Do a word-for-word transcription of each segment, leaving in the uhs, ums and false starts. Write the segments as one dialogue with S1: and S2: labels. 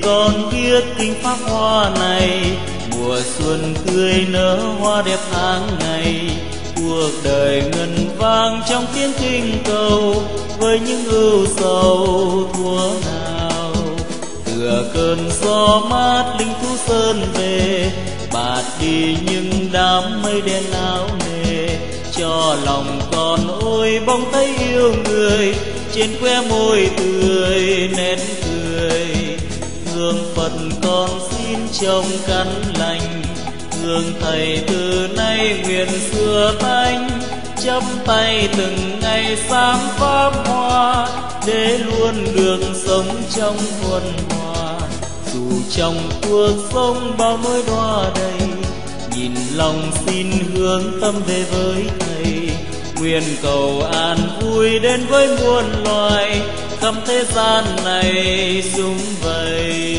S1: con viết kinh pháp hoa này, mùa xuân tươi nở hoa đẹp tháng ngày. Cuộc đời ngân vang trong tiếng kinh cầu, với những ưu sầu thua nào. Tựa cơn gió mát linh thú sơn về, bạt đi những đám mây đen não nề. Cho lòng con ôi bỗng thấy yêu người, trên que môi tươi nét cười. Hương Phật con xin trông căn lành, hương Thầy từ nay nguyện xưa tánh. Chắp tay từng ngày sáng pháp hoa, để luôn được sống trong thuần hòa. Dù trong cuộc sống bao nỗi đọa đầy, nhìn lòng xin hướng tâm về với Thầy. Nguyện cầu an vui đến với muôn loài, khắp thế gian này sum vầy.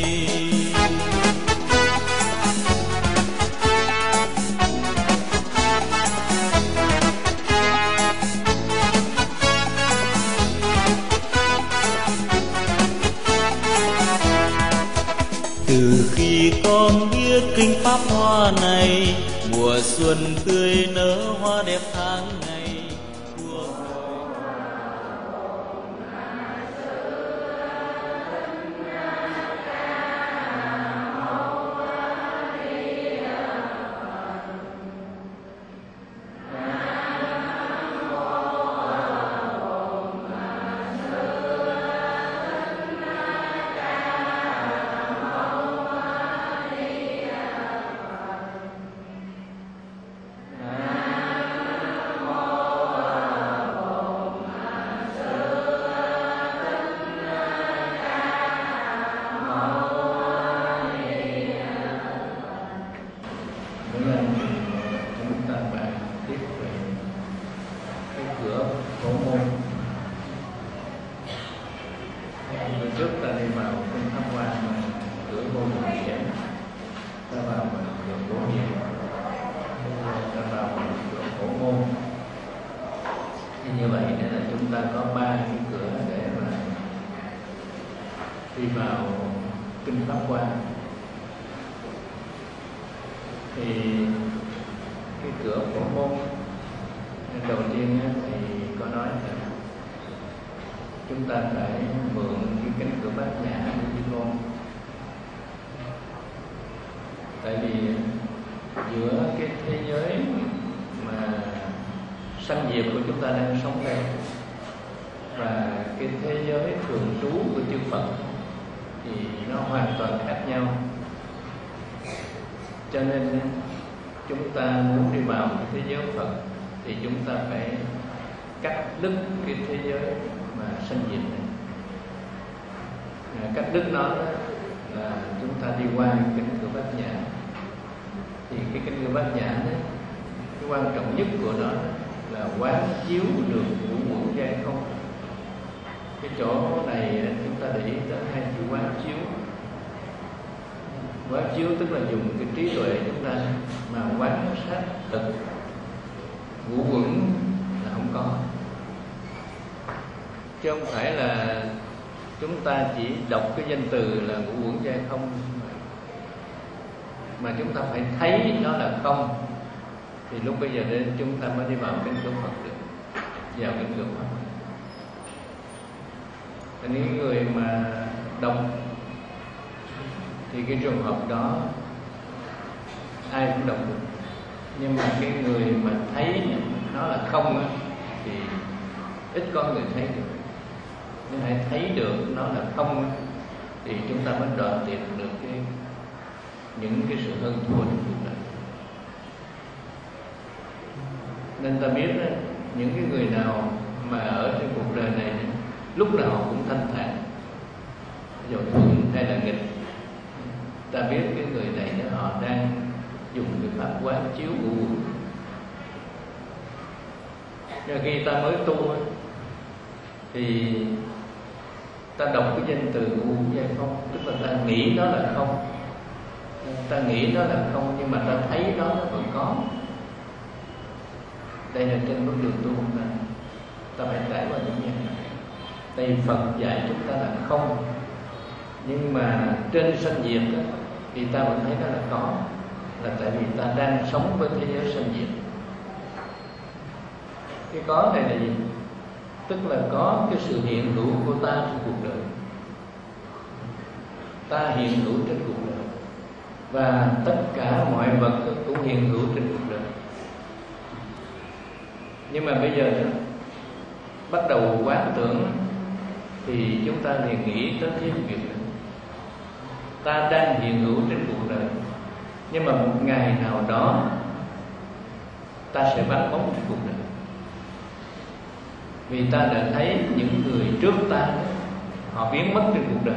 S1: Từ khi con biết kinh pháp hoa này, mùa xuân tươi nở hoa đẹp tháng ngày. Cuộc đi vào kinh pháp hoa thì cái cửa phổ môn đầu tiên thì có nói là chúng ta phải mượn cái cánh cửa bát nhã để đi vô. Tại vì giữa cái thế giới mà sanh diệt của chúng ta đang sống đây và cái thế giới thường trú của chư Phật thì nó hoàn toàn khác nhau. Cho nên chúng ta muốn đi vào cái thế giới Phật thì chúng ta phải cắt đứt cái thế giới mà sanh diệt này. Cắt đứt nó là chúng ta đi qua cánh cửa bát nhã. Thì cái cánh cửa bát nhã đó, cái quan trọng nhất của nó là quán chiếu được ngũ uẩn giai không. Cái chỗ này chúng ta để ý tới hai chữ quán chiếu. Quán chiếu tức là dùng cái trí tuệ chúng ta mà quán sát thực. Ngũ uẩn là không có, chứ không phải là chúng ta chỉ đọc cái danh từ là ngũ uẩn giai không, mà chúng ta phải thấy nó là không. Thì lúc bây giờ đến chúng ta mới đi vào cánh cửa Phật được, vào cánh cửa Phật. Những người mà đọc thì cái trường hợp đó ai cũng đọc được, nhưng mà cái người mà thấy nó là không á, thì ít có người thấy được. Nhưng hãy thấy được nó là không thì chúng ta mới đoạn tuyệt được cái những cái sự hơn thua trong cuộc đời. Nên ta biết đó, những cái người nào mà ở trên cuộc đời này lúc nào họ cũng thanh thản, dù thuận hay là nghịch, ta biết cái người này đó, họ đang dùng cái pháp quán chiếu ngũ uẩn. Nhưng khi ta mới tu thì ta đọc cái danh từ ngũ uẩn giai không, tức là ta nghĩ nó là không, ta nghĩ nó là không nhưng mà ta thấy nó vẫn có. Đây là trên bước đường tu của ta, ta phải trải qua những gì này. Tại vì Phật dạy chúng ta là không,
S2: Nhưng mà trên sanh diệt đó, thì ta vẫn thấy nó là có, là tại vì ta đang sống với thế giới sanh diệt. Cái có này là gì? Tức là có cái sự hiện hữu của ta trong cuộc đời. Ta hiện hữu trên cuộc đời, và tất cả mọi vật cũng hiện hữu trên cuộc đời. Nhưng mà bây giờ đó, bắt đầu quán tưởng thì chúng ta liền nghĩ tới thêm việc nữa. Ta đang hiện hữu trên cuộc đời, nhưng mà một ngày nào đó ta sẽ vắng bóng trên cuộc đời. Vì ta đã thấy những người trước ta họ biến mất trên cuộc đời.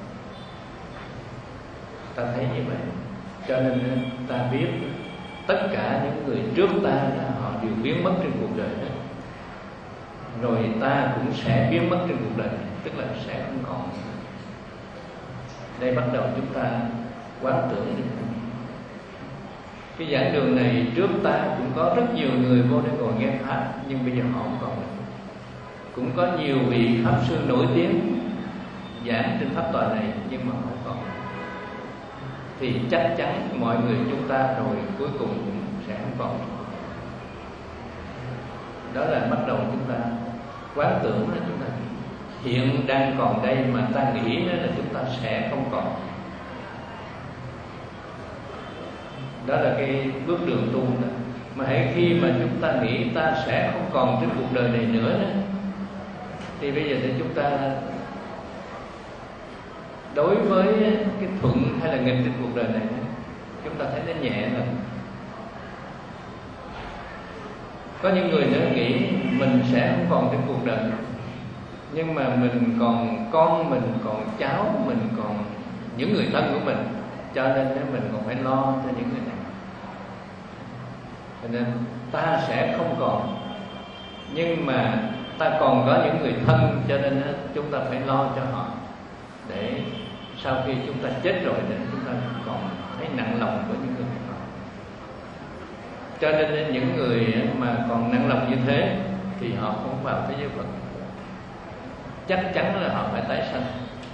S2: Ta thấy như vậy, cho nên ta biết tất cả những người trước ta họ đều biến mất trên cuộc đời đó. Rồi ta cũng sẽ biến mất trên cuộc đời, tức là sẽ không còn. Đây bắt đầu chúng ta quán tưởng đi. Cái giảng đường này trước ta cũng có rất nhiều người vô đây ngồi nghe pháp, nhưng bây giờ họ không còn nữa. Cũng có nhiều vị pháp sư nổi tiếng giảng trên pháp tọa này, nhưng mà không còn. Thì chắc chắn mọi người chúng ta rồi cuối cùng cũng sẽ không còn. Đó là bắt đầu chúng ta quán tưởng là chúng ta hiện đang còn đây, mà ta nghĩ là chúng ta sẽ không còn. Đó là cái bước đường tu đó. Mà hãy khi mà chúng ta nghĩ ta sẽ không còn trên cuộc đời này nữa đó, thì bây giờ thì chúng ta đối với cái thuận hay là nghịch trên cuộc đời này, chúng ta thấy nó nhẹ hơn. Có những người nữa nghĩ mình sẽ không còn trên cuộc đời, nhưng mà mình còn con, mình còn cháu, mình còn những người thân của mình, cho nên mình còn phải lo cho những người này. Cho nên ta sẽ không còn, nhưng mà ta còn có những người thân, cho nên chúng ta phải lo cho họ, để sau khi chúng ta chết rồi thì chúng ta còn thấy nặng lòng với những người đó. Cho nên những người mà còn nặng lòng như thế thì họ không vào thế giới Phật, chắc chắn là họ phải tái sanh.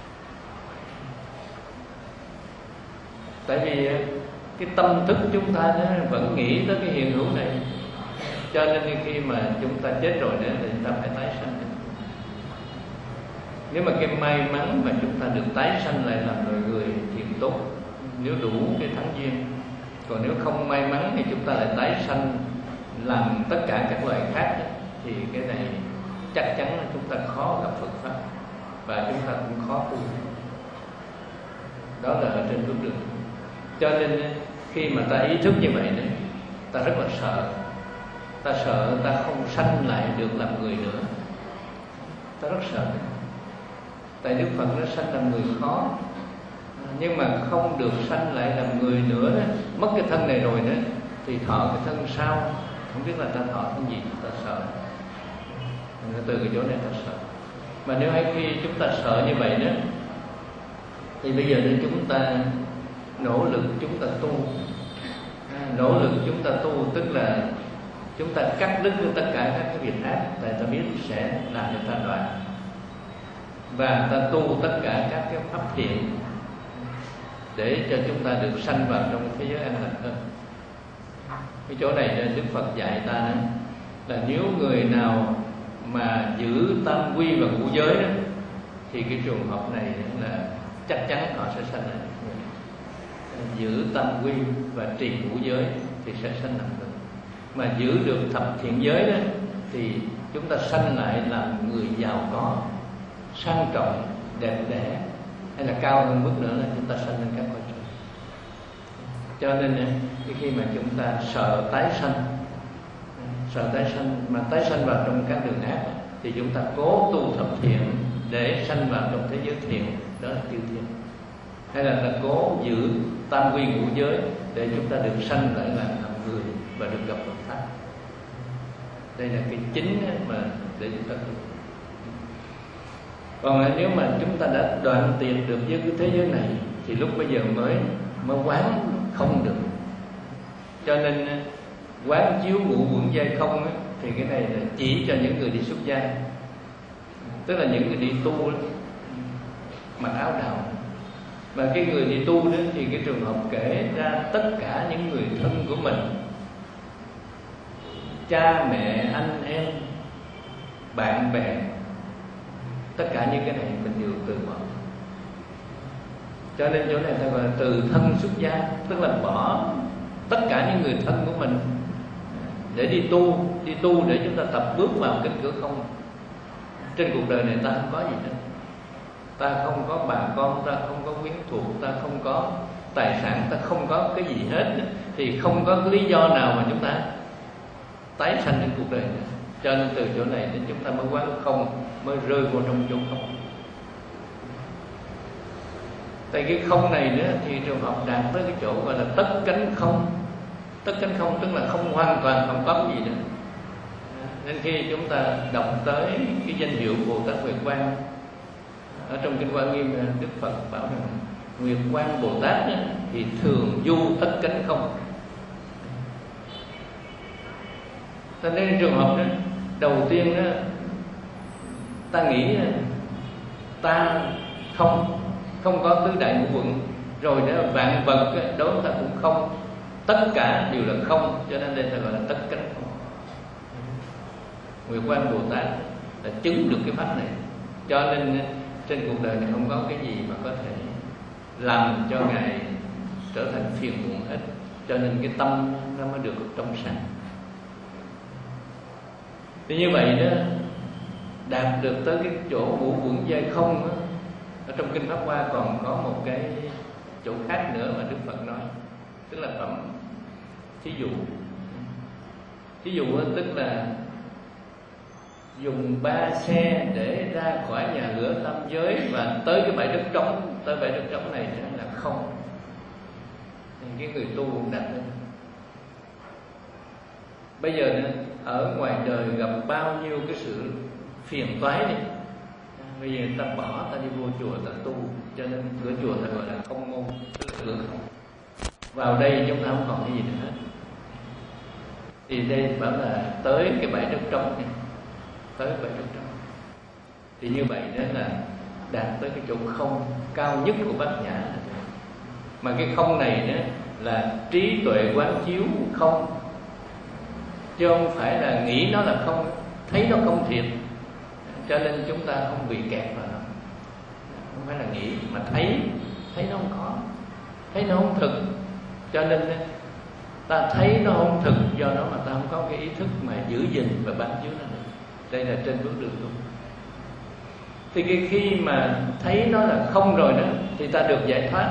S2: Tại vì cái tâm thức chúng ta vẫn nghĩ tới cái hiện hữu này, cho nên khi mà chúng ta chết rồi nữa thì chúng ta phải tái sanh. Nếu mà cái may mắn mà chúng ta được tái sanh lại làm loài người thì tốt, nếu đủ cái thắng duyên. Còn nếu không may mắn thì chúng ta lại tái sanh làm tất cả các loài khác, thì cái này chắc chắn là chúng ta khó gặp Phật pháp, và chúng ta cũng khó tu. Đó là ở trên bước đường. Cho nên khi mà ta ý thức như vậy đấy, ta rất là sợ. Ta sợ ta không sanh lại được làm người nữa. Ta rất sợ. Tại Đức Phật nó sanh làm người khó, nhưng mà không được sanh lại làm người nữa đó. Mất cái thân này rồi đó thì thọ cái thân sau, không biết là ta thọ thân gì, ta sợ. Từ cái chỗ này ta sợ. Mà nếu hay khi chúng ta sợ như vậy đó, thì bây giờ nên chúng ta nỗ lực chúng ta tu. à, Nỗ lực chúng ta tu tức là chúng ta cắt đứt với tất cả các cái việc ác, tại ta biết sẽ làm cho ta đoạn. Và ta tu tất cả các cái pháp thiện để cho chúng ta được sanh vào trong thế giới an lành hơn. Cái chỗ này Đức Phật dạy ta là nếu người nào mà giữ tam quy và ngũ giới đó, thì cái trường hợp này là chắc chắn họ sẽ sanh lại. Giữ tam quy và trì ngũ giới thì sẽ sanh làm được. Mà giữ được thập thiện giới đó thì chúng ta sanh lại làm người giàu có, sang trọng, đẹp đẽ, hay là cao hơn bước nữa là chúng ta sanh lên các cõi trời. Cho nên cái khi mà chúng ta sợ tái sanh, sợ tái sanh mà tái sanh vào trong các đường ác, thì chúng ta cố tu thập thiện để sanh vào trong thế giới thiện, đó là tiêu thiện. Hay là ta cố giữ tam quy ngũ giới để chúng ta được sanh lại làm người và được gặp Phật pháp. Đây là cái chính mà để chúng ta tu. Còn nếu mà chúng ta đã đoạn tuyệt được với cái thế giới này thì lúc bây giờ mới mới quán không được. Cho nên quán chiếu ngũ uẩn giai không ấy, thì cái này là chỉ cho những người đi xuất gia, tức là những người đi tu đó, mặc áo đạo, Và cái người đi tu đó thì cái trường hợp kể ra tất cả những người thân của mình, cha mẹ, anh em, bạn bè, tất cả những cái này mình đều từ bỏ. Cho nên chỗ này ta gọi là từ thân xuất gia, tức là bỏ tất cả những người thân của mình để đi tu, đi tu để chúng ta tập bước vào cánh cửa không. Trên cuộc đời này ta không có gì hết, ta không có bà con, ta không có quyến thuộc, ta không có tài sản, ta không có cái gì hết, thì không có cái lý do nào mà chúng ta tái sanh trên cuộc đời này. Cho nên từ chỗ này đến chúng ta mới quán không, mới rơi vào trong chỗ không. Tại cái không này nữa thì trường hợp đạt tới cái chỗ gọi là tất cánh không. Tất cánh không tức là không hoàn toàn không có gì nữa. Nên khi chúng ta đọc tới cái danh hiệu Bồ Tát Nguyệt Quang, ở trong kinh Hoa Nghiêm Đức Phật bảo rằng Nguyệt Quang Bồ Tát ấy, thì thường du tất cánh không. Cho nên trường hợp đó, đầu tiên đó, ta nghĩ ta không không có tứ đại ngũ uẩn, rồi đó vạn vật đối với ta cũng không, tất cả đều là không, cho nên đây ta gọi là tất cánh không. Nguyệt Quang Bồ Tát là chứng được cái pháp này, cho nên trên cuộc đời này không có cái gì mà có thể làm cho ngài trở thành phiền muộn hết, cho nên cái tâm nó mới được trong sáng. Thì như vậy đó, đạt được tới cái chỗ ngũ uẩn giai không đó, ở trong kinh Pháp Hoa còn có một cái chỗ khác nữa mà Đức Phật nói, tức là phẩm thí dụ. Thí dụ đó, tức là dùng ba xe để ra khỏi nhà lửa tam giới và tới cái bãi đất trống, tới bãi đất trống này là không. Thì cái người tu cũng đạt được. Bây giờ nữa, ở ngoài đời gặp bao nhiêu cái sự phiền toái đi, bây giờ ta bỏ, ta đi vô chùa ta tu, cho nên cửa chùa ta gọi là không môn, tức là cửa không. Vào đây chúng ta không còn cái gì nữa hết. Thì đây bảo là tới cái bãi đất trống này, tới bãi đất trống. Thì như vậy đó là đạt tới cái chỗ không cao nhất của Bát Nhã. Mà cái không này đó là trí tuệ quán chiếu không, chứ không phải là nghĩ nó là không, thấy nó không thiệt, cho nên chúng ta không bị kẹt vào nó. Không phải là nghĩ mà thấy, thấy nó không có, thấy nó không thực, cho nên ta thấy nó không thực, do đó mà ta không có cái ý thức mà giữ gìn và bám chiếu nó được. Đây là trên bước đường tu. Thì cái khi mà thấy nó là không rồi đó thì ta được giải thoát.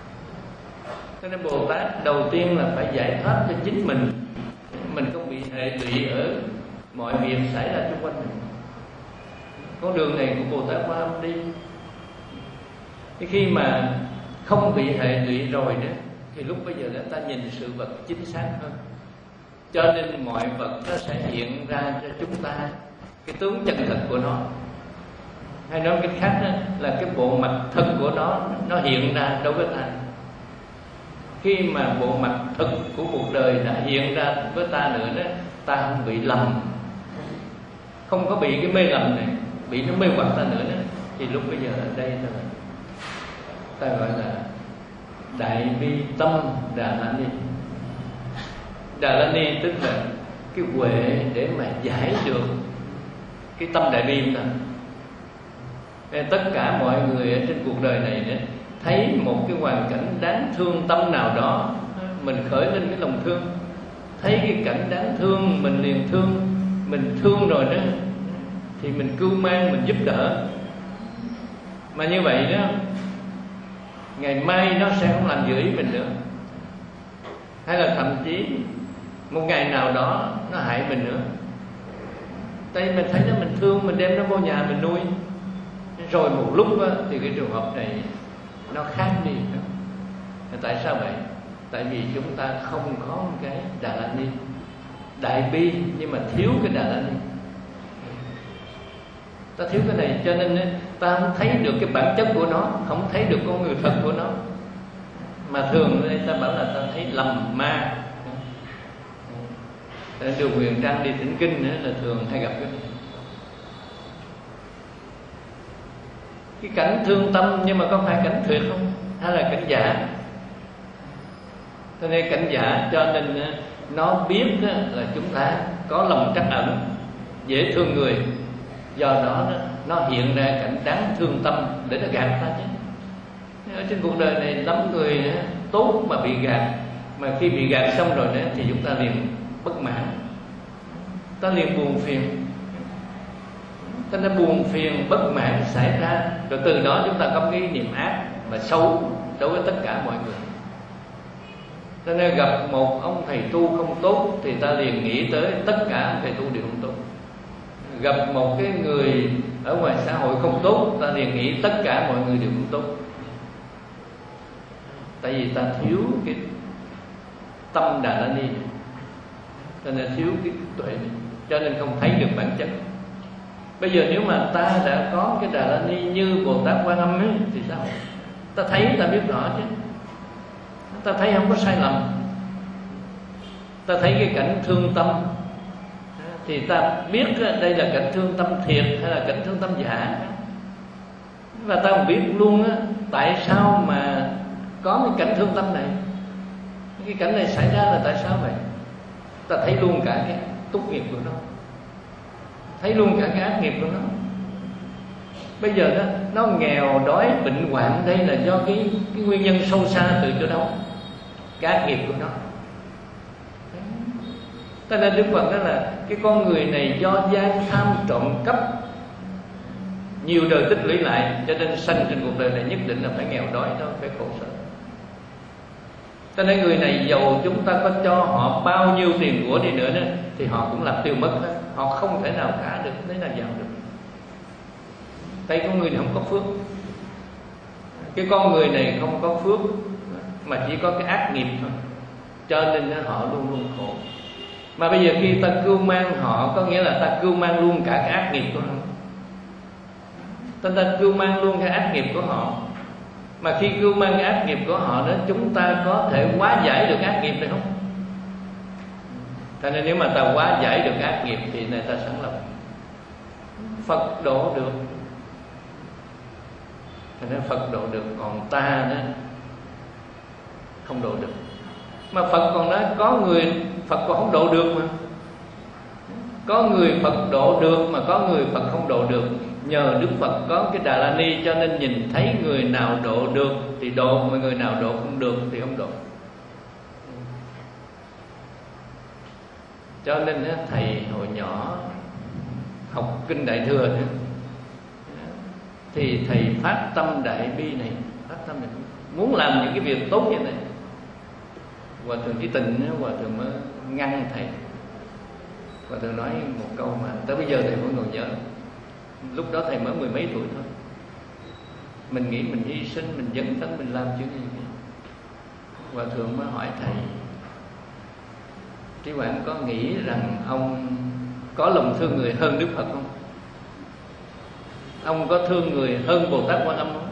S2: Cho nên Bồ Tát đầu tiên là phải giải thoát cho chính mình, mình không bị hệ lụy ở mọi việc xảy ra xung quanh mình. Con đường này của Bồ Tát Quan Âm đi, cái khi mà không bị hệ lụy rồi đó thì lúc bây giờ ta nhìn sự vật chính xác hơn, cho nên mọi vật nó sẽ hiện ra cho chúng ta cái tướng chân thật của nó. Hay nói cách khác đó, là cái bộ mặt thật của nó nó hiện ra đối với ta. Khi mà bộ mặt thực của cuộc đời đã hiện ra với ta nữa đó, ta không bị lầm, không có bị cái mê lầm này, bị nó mê hoặc ta nữa đó, thì lúc bây giờ ở đây ta gọi, ta gọi là đại bi tâm Đà La Ni. Đà La Ni tức là cái huệ để mà giải được cái tâm đại bi ta. Nên tất cả mọi người ở trên cuộc đời này đó, thấy một cái hoàn cảnh đáng thương tâm nào đó, mình khởi lên cái lòng thương. Thấy cái cảnh đáng thương mình liền thương, mình thương rồi đó thì mình cưu mang, mình giúp đỡ. Mà như vậy đó, ngày mai nó sẽ không làm giữ ý mình nữa, hay là thậm chí một ngày nào đó nó hại mình nữa. Tại vì mình thấy nó, mình thương, mình đem nó vô nhà mình nuôi, rồi một lúc đó, thì cái trường hợp này nó khác đi. Tại sao vậy? Tại vì chúng ta không có một cái Đà La Ni đại bi, nhưng mà thiếu cái Đà La Ni. Ta thiếu cái này, cho nên ta không thấy được cái bản chất của nó, không thấy được con người thật của nó. Mà thường đây ta bảo là ta thấy lầm ma. Đường Huyền Trang đi tĩnh kinh nữa là thường hay gặp cái này. Cái cảnh thương tâm nhưng mà có phải cảnh tuyệt không? hay là cảnh giả. Cho nên cảnh giả cho nên nó biết là chúng ta có lòng trắc ẩn, dễ thương người, do đó nó hiện ra cảnh đáng thương tâm để nó gạt ta chứ. Ở trên cuộc đời này lắm người tốt mà bị gạt, mà khi bị gạt xong rồi đó thì chúng ta liền bất mãn, ta liền buồn phiền, ta đã buồn phiền bất mãn xảy ra, rồi từ đó chúng ta có cái niệm ác và xấu đối với tất cả mọi người. Cho nên gặp một ông thầy tu không tốt thì ta liền nghĩ tới tất cả ông thầy tu đều không tốt. Gặp một cái người ở ngoài xã hội không tốt, ta liền nghĩ tất cả mọi người đều không tốt. Tại vì ta thiếu cái tâm Đà La Ni, cho nên thiếu cái tuệ này, cho nên không thấy được bản chất. Bây giờ nếu mà ta đã có cái Đà La Ni như Bồ Tát Quan Âm ấy, thì sao? Ta thấy, ta biết rõ chứ, ta thấy không có sai lầm, ta thấy cái cảnh thương tâm thì ta biết đây là cảnh thương tâm thiệt hay là cảnh thương tâm giả. Và ta không biết luôn á, tại sao mà có cái cảnh thương tâm này, cái cảnh này xảy ra là tại sao vậy. Ta thấy luôn cả cái túc nghiệp của nó, thấy luôn cả cái ác nghiệp của nó. Bây giờ đó, nó nghèo đói bệnh hoạn, đây là do cái, cái nguyên nhân sâu xa từ chỗ đâu? Cái ác nghiệp của nó. Cho nên Đức Phật đó là cái con người này do gian tham trộm cắp nhiều đời tích lũy lại, cho nên sanh trên cuộc đời này nhất định là phải nghèo đói đó, phải khổ sở. Cho nên người này dầu chúng ta có cho họ bao nhiêu tiền của đi nữa đó, thì họ cũng làm tiêu mất hết. Họ không thể nào cả được, thế nào giàu được. Tại con người này không có phước. Cái con người này không có phước mà chỉ có cái ác nghiệp thôi, cho nên họ luôn luôn khổ. Mà bây giờ khi ta cưu mang họ, có nghĩa là ta cưu mang luôn cả cái ác nghiệp của họ. Ta, ta cưu mang luôn cái ác nghiệp của họ. Mà khi cưu mang cái ác nghiệp của họ đó, chúng ta có thể hóa giải được ác nghiệp này không? Cho nên nếu mà ta hóa giải được ác nghiệp thì này ta sẵn lòng Phật độ được. Cho nên Phật độ được, còn ta đó không độ được. Mà Phật còn nói có người Phật còn không độ được mà. Có người Phật độ được mà có người Phật không độ được. Nhờ Đức Phật có cái Đà La Ni cho nên nhìn thấy người nào độ được thì độ, mà người nào độ không được thì không độ. Cho nên thầy hồi nhỏ học kinh Đại Thừa nữa, thì thầy phát tâm đại bi này, phát tâm này, muốn làm những cái việc tốt như này. Hòa thượng Trí Tình, Hòa thượng mới ngăn thầy. Hòa thượng nói một câu mà tới bây giờ thầy vẫn còn nhớ. Lúc đó thầy mới mười mấy tuổi thôi. Mình nghĩ mình hy sinh, mình dấn thân, mình làm chuyện gì. Hòa thượng mới hỏi thầy: Trí Quảng có nghĩ rằng ông có lòng thương người hơn Đức Phật không? Ông có thương người hơn Bồ Tát Quan Âm không?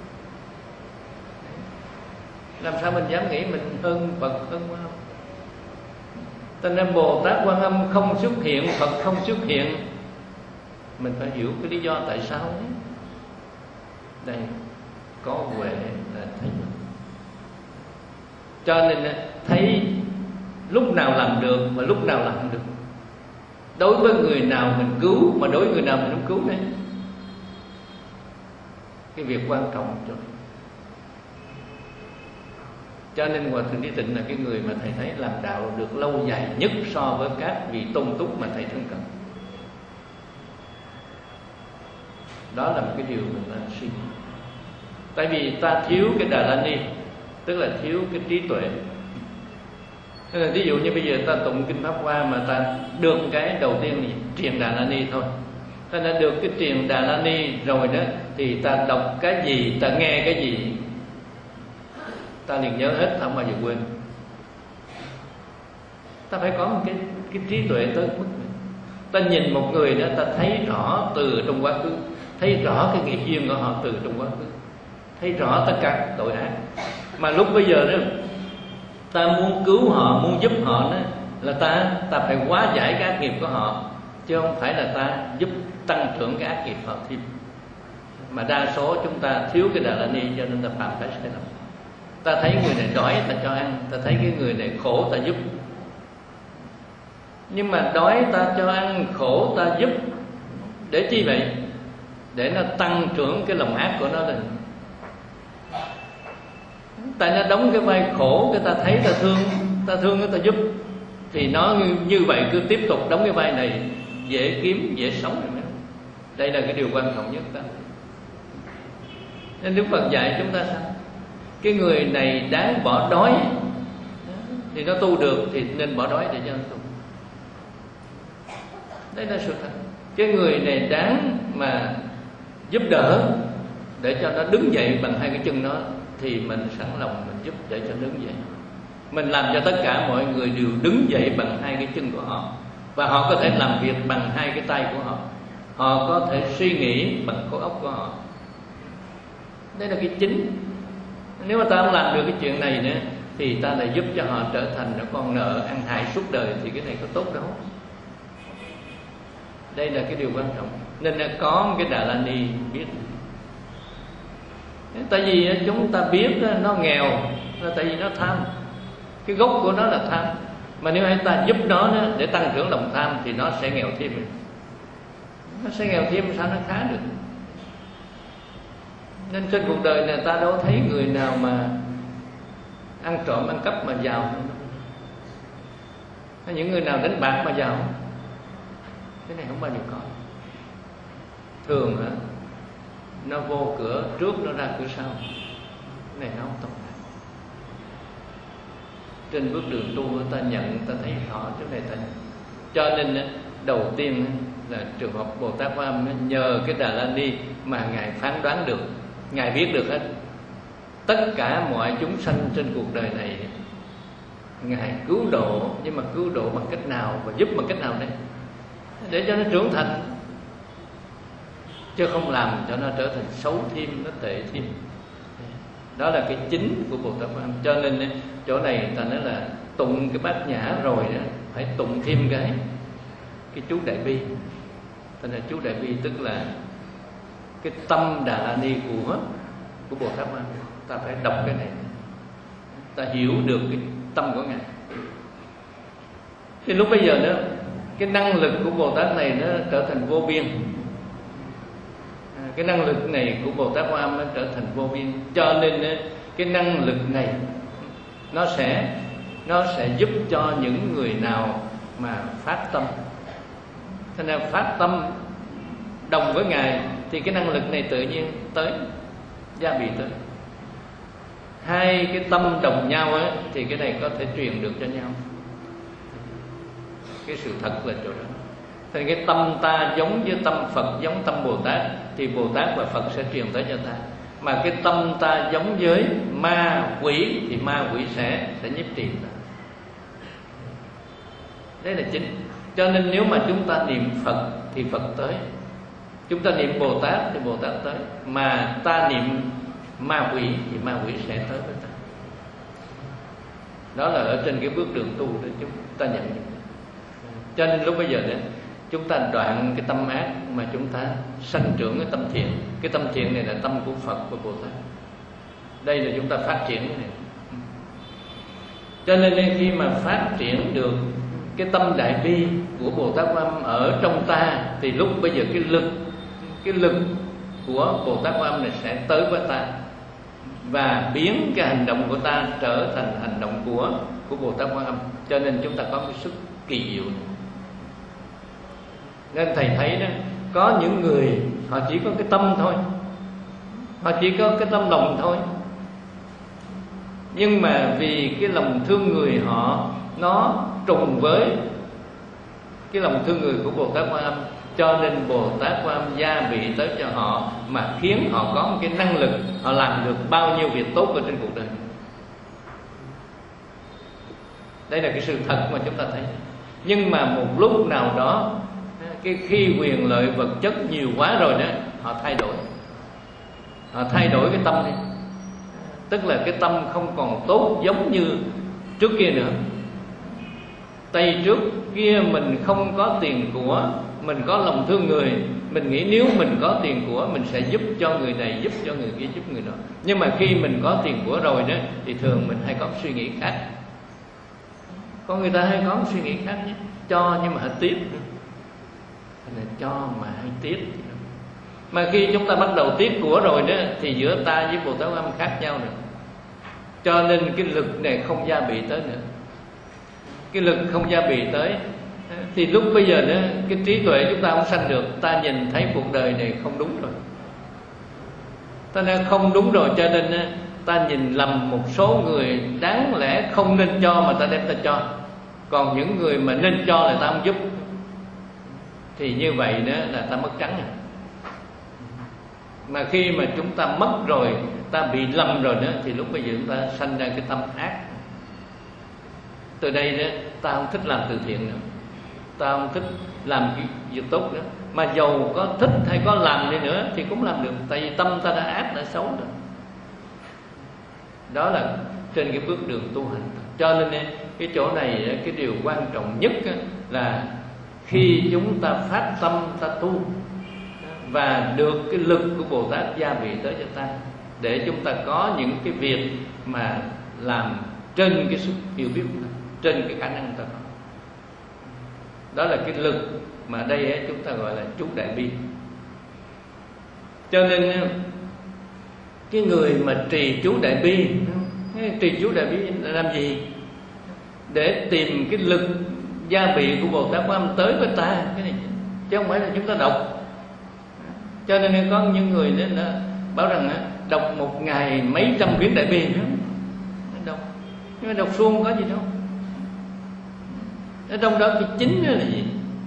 S2: Làm sao mình dám nghĩ mình hơn Phật, hơn Quan Âm? Cho nên Bồ Tát Quan Âm không xuất hiện, Phật không xuất hiện. Mình phải hiểu cái lý do tại sao đấy. Đây, có huệ là thấy. Cho nên thấy lúc nào làm được và lúc nào làm không được. Đối với người nào mình cứu, mà đối với người nào mình không cứu đấy. Cái việc quan trọng cho Cho nên Hòa thượng Trí Tịnh là cái người mà thầy thấy làm đạo được lâu dài nhất so với các vị tôn túc mà thầy thân cận. Đó là một cái điều mình ta suy nghĩ. Tại vì ta thiếu cái Đà La Ni, tức là thiếu cái trí tuệ. Nên là ví dụ như bây giờ ta tụng kinh Pháp Hoa mà ta được cái đầu tiên là truyền Đà La Ni thôi. Ta đã được cái truyền Đà La Ni rồi đó, thì ta đọc cái gì, ta nghe cái gì, ta liền nhớ hết, không bao giờ quên. Ta phải có một cái, cái trí tuệ tới mức này. Ta nhìn một người đó, ta thấy rõ từ trong quá khứ, thấy rõ cái nghiệp duyên của họ từ trong quá khứ, thấy rõ tất cả tội ác. Mà lúc bây giờ đó, ta muốn cứu họ, muốn giúp họ đó, là ta ta phải hóa giải cái ác nghiệp của họ, chứ không phải là ta giúp tăng trưởng cái ác nghiệp họ thêm. Mà đa số chúng ta thiếu cái Đà La Ni cho nên ta phạm phải sai lầm. Ta thấy người này đói ta cho ăn, ta thấy cái người này khổ ta giúp. Nhưng mà đói ta cho ăn, khổ ta giúp, để chi vậy? Để nó tăng trưởng cái lòng ác của nó lên. Tại nó đóng cái vai khổ, cái ta thấy ta thương, ta thương cái ta giúp, thì nó như, như vậy cứ tiếp tục đóng cái vai này, dễ kiếm, dễ sống. Đây là cái điều quan trọng nhất ta. Nên Đức Phật dạy chúng ta sao? Cái người này đáng bỏ đói thì nó tu được, thì nên bỏ đói để cho nó tu. Đây là sự thật. Cái người này đáng mà giúp đỡ để cho nó đứng dậy bằng hai cái chân nó, thì mình sẵn lòng mình giúp để cho đứng dậy. Mình làm cho tất cả mọi người đều đứng dậy bằng hai cái chân của họ, và họ có thể làm việc bằng hai cái tay của họ, họ có thể suy nghĩ bằng khối óc của họ. Đây là cái chính. Nếu mà ta không làm được cái chuyện này nữa, thì ta lại giúp cho họ trở thành nó con nợ ăn hại suốt đời, thì cái này có tốt đâu. Đây là cái điều quan trọng. Nên là có một cái Đà La Ni biết. Tại vì chúng ta biết nó nghèo là tại vì nó tham. Cái gốc của nó là tham. Mà nếu chúng ta giúp nó để tăng trưởng lòng tham, thì nó sẽ nghèo thêm. Nó sẽ nghèo thêm, sao nó khá được? Nên trên cuộc đời này ta đâu thấy người nào mà ăn trộm, ăn cắp mà giàu. Hay những người nào đánh bạc mà giàu. Cái này không bao giờ có. Thường hả, nó vô cửa trước, nó ra cửa sau. Cái này nó không tốt. Trên bước đường tu ta nhận, ta thấy rõ chỗ này ta nhận. Cho nên đầu tiên là trường hợp Bồ Tát Quan Âm nhờ cái Đà La Ni mà Ngài phán đoán được, Ngài biết được hết tất cả mọi chúng sanh trên cuộc đời này. Ngài cứu độ, nhưng mà cứu độ bằng cách nào và giúp bằng cách nào đây? Để cho nó trưởng thành, chứ không làm cho nó trở thành xấu thêm, nó tệ thêm. Đó là cái chính của Bồ Tát Quan Âm. Cho nên chỗ này ta nói là tụng cái Bát Nhã rồi đó, phải tụng thêm cái cái chú Đại Bi. Thành là chú Đại Bi tức là cái tâm Đà La Ni của của Bồ Tát Quan Âm. Ta phải đọc cái này, ta hiểu được cái tâm của Ngài. Thì lúc bây giờ đó, cái năng lực của Bồ Tát này nó trở thành vô biên. Cái năng lực này của Bồ Tát Quan Âm nó trở thành vô biên. Cho nên cái năng lực này nó sẽ nó sẽ giúp cho những người nào mà phát tâm. Thế nên phát tâm đồng với Ngài thì cái năng lực này tự nhiên tới, gia bị tới. Hai cái tâm đồng nhau ấy, thì cái này có thể truyền được cho nhau. Cái sự thật là chỗ đó. Thì cái tâm ta giống với tâm Phật, giống tâm Bồ Tát, thì Bồ Tát và Phật sẽ truyền tới cho ta. Mà cái tâm ta giống với ma quỷ, thì ma quỷ sẽ sẽ nhiếp trì ta. Đấy là chính. Cho nên nếu mà chúng ta niệm Phật thì Phật tới, chúng ta niệm Bồ Tát thì Bồ Tát tới. Mà ta niệm ma quỷ thì ma quỷ sẽ tới với ta. Đó là ở trên cái bước đường tu để chúng ta nhận được. Cho nên lúc bây giờ đó, chúng ta đoạn cái tâm ác mà chúng ta sanh trưởng cái tâm thiện. Cái tâm thiện này là tâm của Phật và Bồ Tát. Đây là chúng ta phát triển cái này. Cho nên khi mà phát triển được cái tâm Đại Bi của Bồ Tát Quan Âm ở trong ta, thì lúc bây giờ cái lực cái lực của Bồ Tát Quan Âm này sẽ tới với ta, và biến cái hành động của ta trở thành hành động của của Bồ Tát Quan Âm. Cho nên chúng ta có cái sức kỳ diệu. Nên thầy thấy đó, có những người họ chỉ có cái tâm thôi, họ chỉ có cái tâm lòng thôi, nhưng mà vì cái lòng thương người họ nó trùng với cái lòng thương người của Bồ Tát Quan Âm, cho nên Bồ Tát Quan Âm gia bị tới cho họ, mà khiến họ có một cái năng lực, họ làm được bao nhiêu việc tốt ở trên cuộc đời. Đây là cái sự thật mà chúng ta thấy. Nhưng mà một lúc nào đó, cái khi quyền lợi vật chất nhiều quá rồi đó, họ thay đổi, họ thay đổi cái tâm đi. Tức là cái tâm không còn tốt giống như trước kia nữa. Tay trước kia mình không có tiền của, mình có lòng thương người, Mình nghĩ nếu mình có tiền của mình sẽ giúp cho người này, giúp cho người kia, giúp người đó. Nhưng mà khi mình có tiền của rồi đó thì thường mình hay có suy nghĩ khác. Có người ta hay có suy nghĩ khác nhé. Cho nhưng mà hay tiếc nữa. Là cho mà hay tiếc. Mà khi chúng ta bắt đầu tiếc của rồi đó thì giữa ta với Bồ Tát Quan Âm khác nhau nữa. Cho nên cái lực này không gia bị tới nữa. Cái lực không gia bị tới thì lúc bây giờ đó, cái trí tuệ chúng ta không sanh được. Ta nhìn thấy cuộc đời này không đúng rồi. Ta nói không đúng rồi, cho nên ta nhìn lầm một số người đáng lẽ không nên cho mà ta đem ta cho. Còn những người mà nên cho là ta không giúp. Thì như vậy đó là ta mất trắng rồi. Mà khi mà chúng ta mất rồi, ta bị lầm rồi đó, thì lúc bây giờ chúng ta sanh ra cái tâm ác. Từ đây đó, ta không thích làm từ thiện nữa, ta không thích làm cái việc tốt nữa. Mà dầu có thích hay có làm đi nữa thì cũng làm được. Tại vì tâm ta đã ác, đã xấu rồi. Đó là trên cái bước đường tu hành. Cho nên cái chỗ này, cái điều quan trọng nhất là khi chúng ta phát tâm ta tu và được cái lực của Bồ Tát gia bị tới cho ta, để chúng ta có những cái việc mà làm trên cái sức hiểu biết của ta, trên cái khả năng ta có. Đó là cái lực mà đây ấy, chúng ta gọi là chú đại bi. Cho nên cái người mà trì chú đại bi, trì chú đại bi là làm gì? Để tìm cái lực gia bị của Bồ Tát Quan Âm tới với ta, cái này chứ không phải là chúng ta đọc. Cho nên có những người nên là bảo rằng đọc một ngày mấy trăm quyển đại bi nữa, đọc, nhưng mà đọc suông có gì đâu. Ở trong đó cái chính là gì?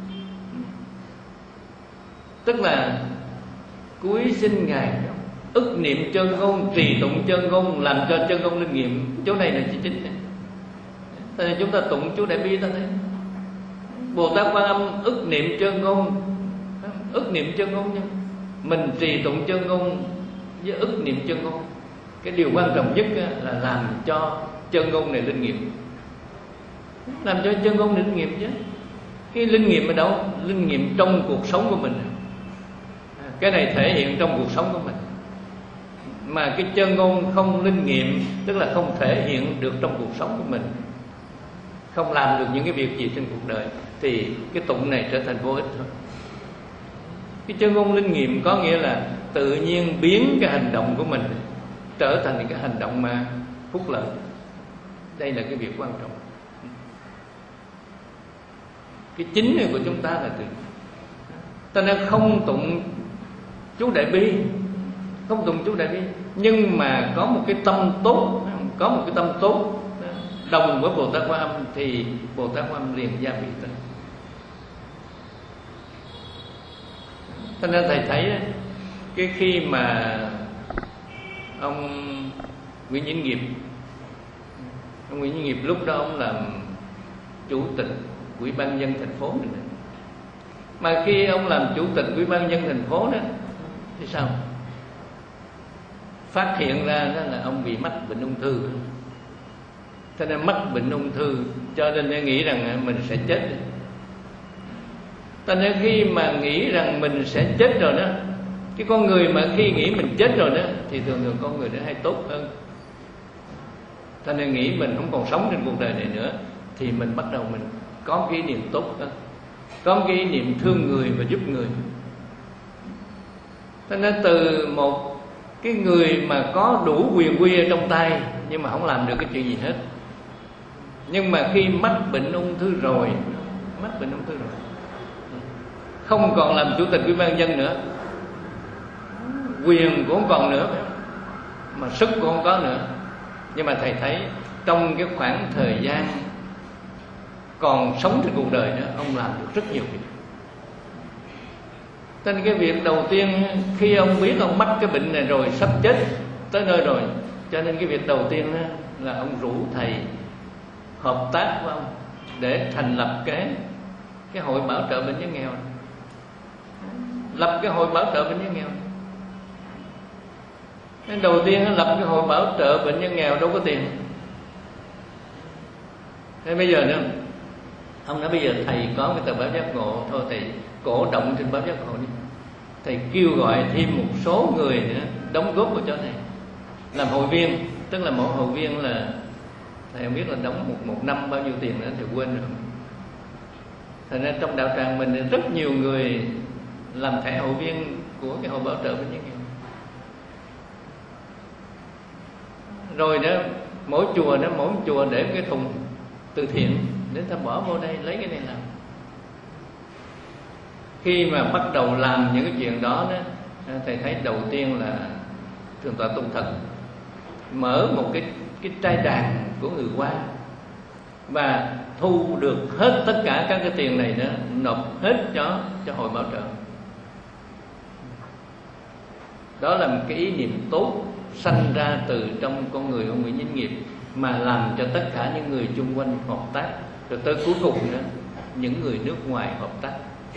S2: Tức là cuối sinh Ngài ức niệm chân ngôn, trì tụng chân ngôn, làm cho chân ngôn linh nghiệm. Chỗ này là chỉ chính này. Tại vì chúng ta tụng chú đại bi ta thấy Bồ Tát Quan Âm ức niệm chân ngôn, ức niệm chân ngôn nha. Mình trì tụng chân ngôn với ức niệm chân ngôn. Cái điều quan trọng nhất là làm cho chân ngôn này linh nghiệm. Làm cho chân ngôn này linh nghiệm chứ. Cái linh nghiệm ở đâu? Linh nghiệm trong cuộc sống của mình. Cái này thể hiện trong cuộc sống của mình. Mà cái chân ngôn không linh nghiệm, tức là không thể hiện được trong cuộc sống của mình, không làm được những cái việc gì trên cuộc đời, thì cái tụng này trở thành vô ích thôi. Cái chân ngôn linh nghiệm có nghĩa là tự nhiên biến cái hành động của mình trở thành những cái hành động mà phúc lợi. Đây là cái việc quan trọng. Cái chính này của chúng ta là từ ta nên không tụng chú đại bi, không tụng chú đại bi, nhưng mà có một cái tâm tốt, có một cái tâm tốt đồng với Bồ Tát Quan Âm thì Bồ Tát Quan Âm liền gia bị tới. Cho nên thầy thấy cái khi mà ông Nguyễn Vĩnh Nghiệp, ông Nguyễn Vĩnh Nghiệp lúc đó ông làm chủ tịch Ủy ban nhân thành phố này. Mà khi ông làm chủ tịch Ủy ban nhân thành phố đó thì sao? Phát hiện ra đó là ông bị mắc bệnh ung thư. Cho nên mắc bệnh ung thư, cho nên nghĩ rằng mình sẽ chết. Cho nên khi mà nghĩ rằng mình sẽ chết rồi đó, cái con người mà khi nghĩ mình chết rồi đó thì thường thường con người đó hay tốt hơn. Cho nên nghĩ mình không còn sống trên cuộc đời này nữa, thì mình bắt đầu mình có cái ý niệm tốt hơn, có cái ý niệm thương người và giúp người. Cho nên từ một cái người mà có đủ quyền quy ở trong tay nhưng mà không làm được cái chuyện gì hết, nhưng mà khi mắc bệnh ung thư rồi, mắc bệnh ung thư rồi, không còn làm chủ tịch Ủy ban dân nữa, quyền cũng không còn nữa, mà sức cũng không có nữa. Nhưng mà thầy thấy trong cái khoảng thời gian còn sống trên cuộc đời đó, ông làm được rất nhiều việc. Cho nên cái việc đầu tiên khi ông biết ông mắc cái bệnh này rồi, sắp chết tới nơi rồi, cho nên cái việc đầu tiên là ông rủ thầy hợp tác với ông để thành lập cái cái hội bảo trợ bệnh nhân nghèo. Lập cái hội bảo trợ bệnh nhân nghèo. Nên đầu tiên lập cái hội bảo trợ bệnh nhân nghèo đâu có tiền. Thế bây giờ nữa, ông nói bây giờ thầy có cái tờ báo Giác Ngộ, thôi thầy cổ động trên báo Giác Ngộ đi. thầy kêu gọi thêm một số người nữa đóng góp vào chỗ này làm hội viên. Tức là mỗi hội viên là thầy không biết là đóng một, một năm bao nhiêu tiền nữa, thầy quên rồi. Thành ra trong đạo tràng mình rất nhiều người làm thẻ hội viên của cái hội bảo trợ với những người. Rồi đó mỗi chùa đó mỗi chùa để cái thùng từ thiện để ta bỏ vô đây lấy cái này làm. Khi mà bắt đầu làm những cái chuyện đó đó, thầy thấy đầu tiên là Thượng tọa Tôn Thật mở một cái cái trai đàn của người Hoa và thu được hết tất cả các cái tiền này nữa, nộp hết cho cho hội bảo trợ. Đó là một cái ý niệm tốt sanh ra từ trong con người ông Nguyễn Vĩnh Nghiệp, mà làm cho tất cả những người chung quanh hợp tác, rồi tới cuối cùng nữa những người nước ngoài hợp tác.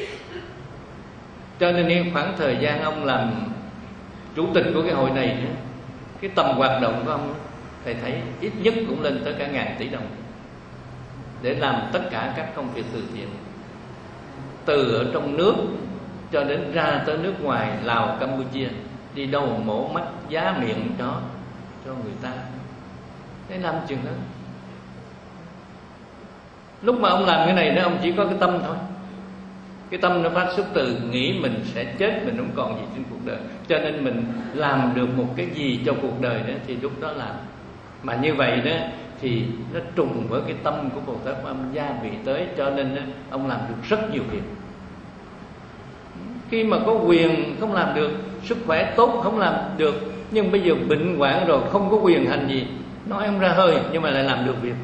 S2: Cho nên khoảng thời gian ông làm chủ tịch của cái hội này nữa, cái tầm hoạt động của ông thầy thấy ít nhất cũng lên tới cả ngàn tỷ đồng để làm tất cả các công việc từ thiện, từ ở trong nước cho đến ra tới nước ngoài, Lào, Campuchia, đi đâu mổ mắt giá miệng cho cho người ta. Để làm chuyện đó. Lúc mà ông làm cái này đó, ông chỉ có cái tâm thôi. Cái tâm nó phát xuất từ nghĩ mình sẽ chết, mình không còn gì trên cuộc đời, cho nên mình làm được một cái gì cho cuộc đời đó thì lúc đó làm. Mà như vậy đó thì nó trùng với cái tâm của Bồ Tát Quan Âm gia vị tới, cho nên đó, ông làm được rất nhiều việc. Khi mà có quyền không làm được, sức khỏe tốt không làm được, nhưng bây giờ bệnh hoạn rồi không có quyền hành gì, nói ông ra hơi nhưng mà lại làm được việc.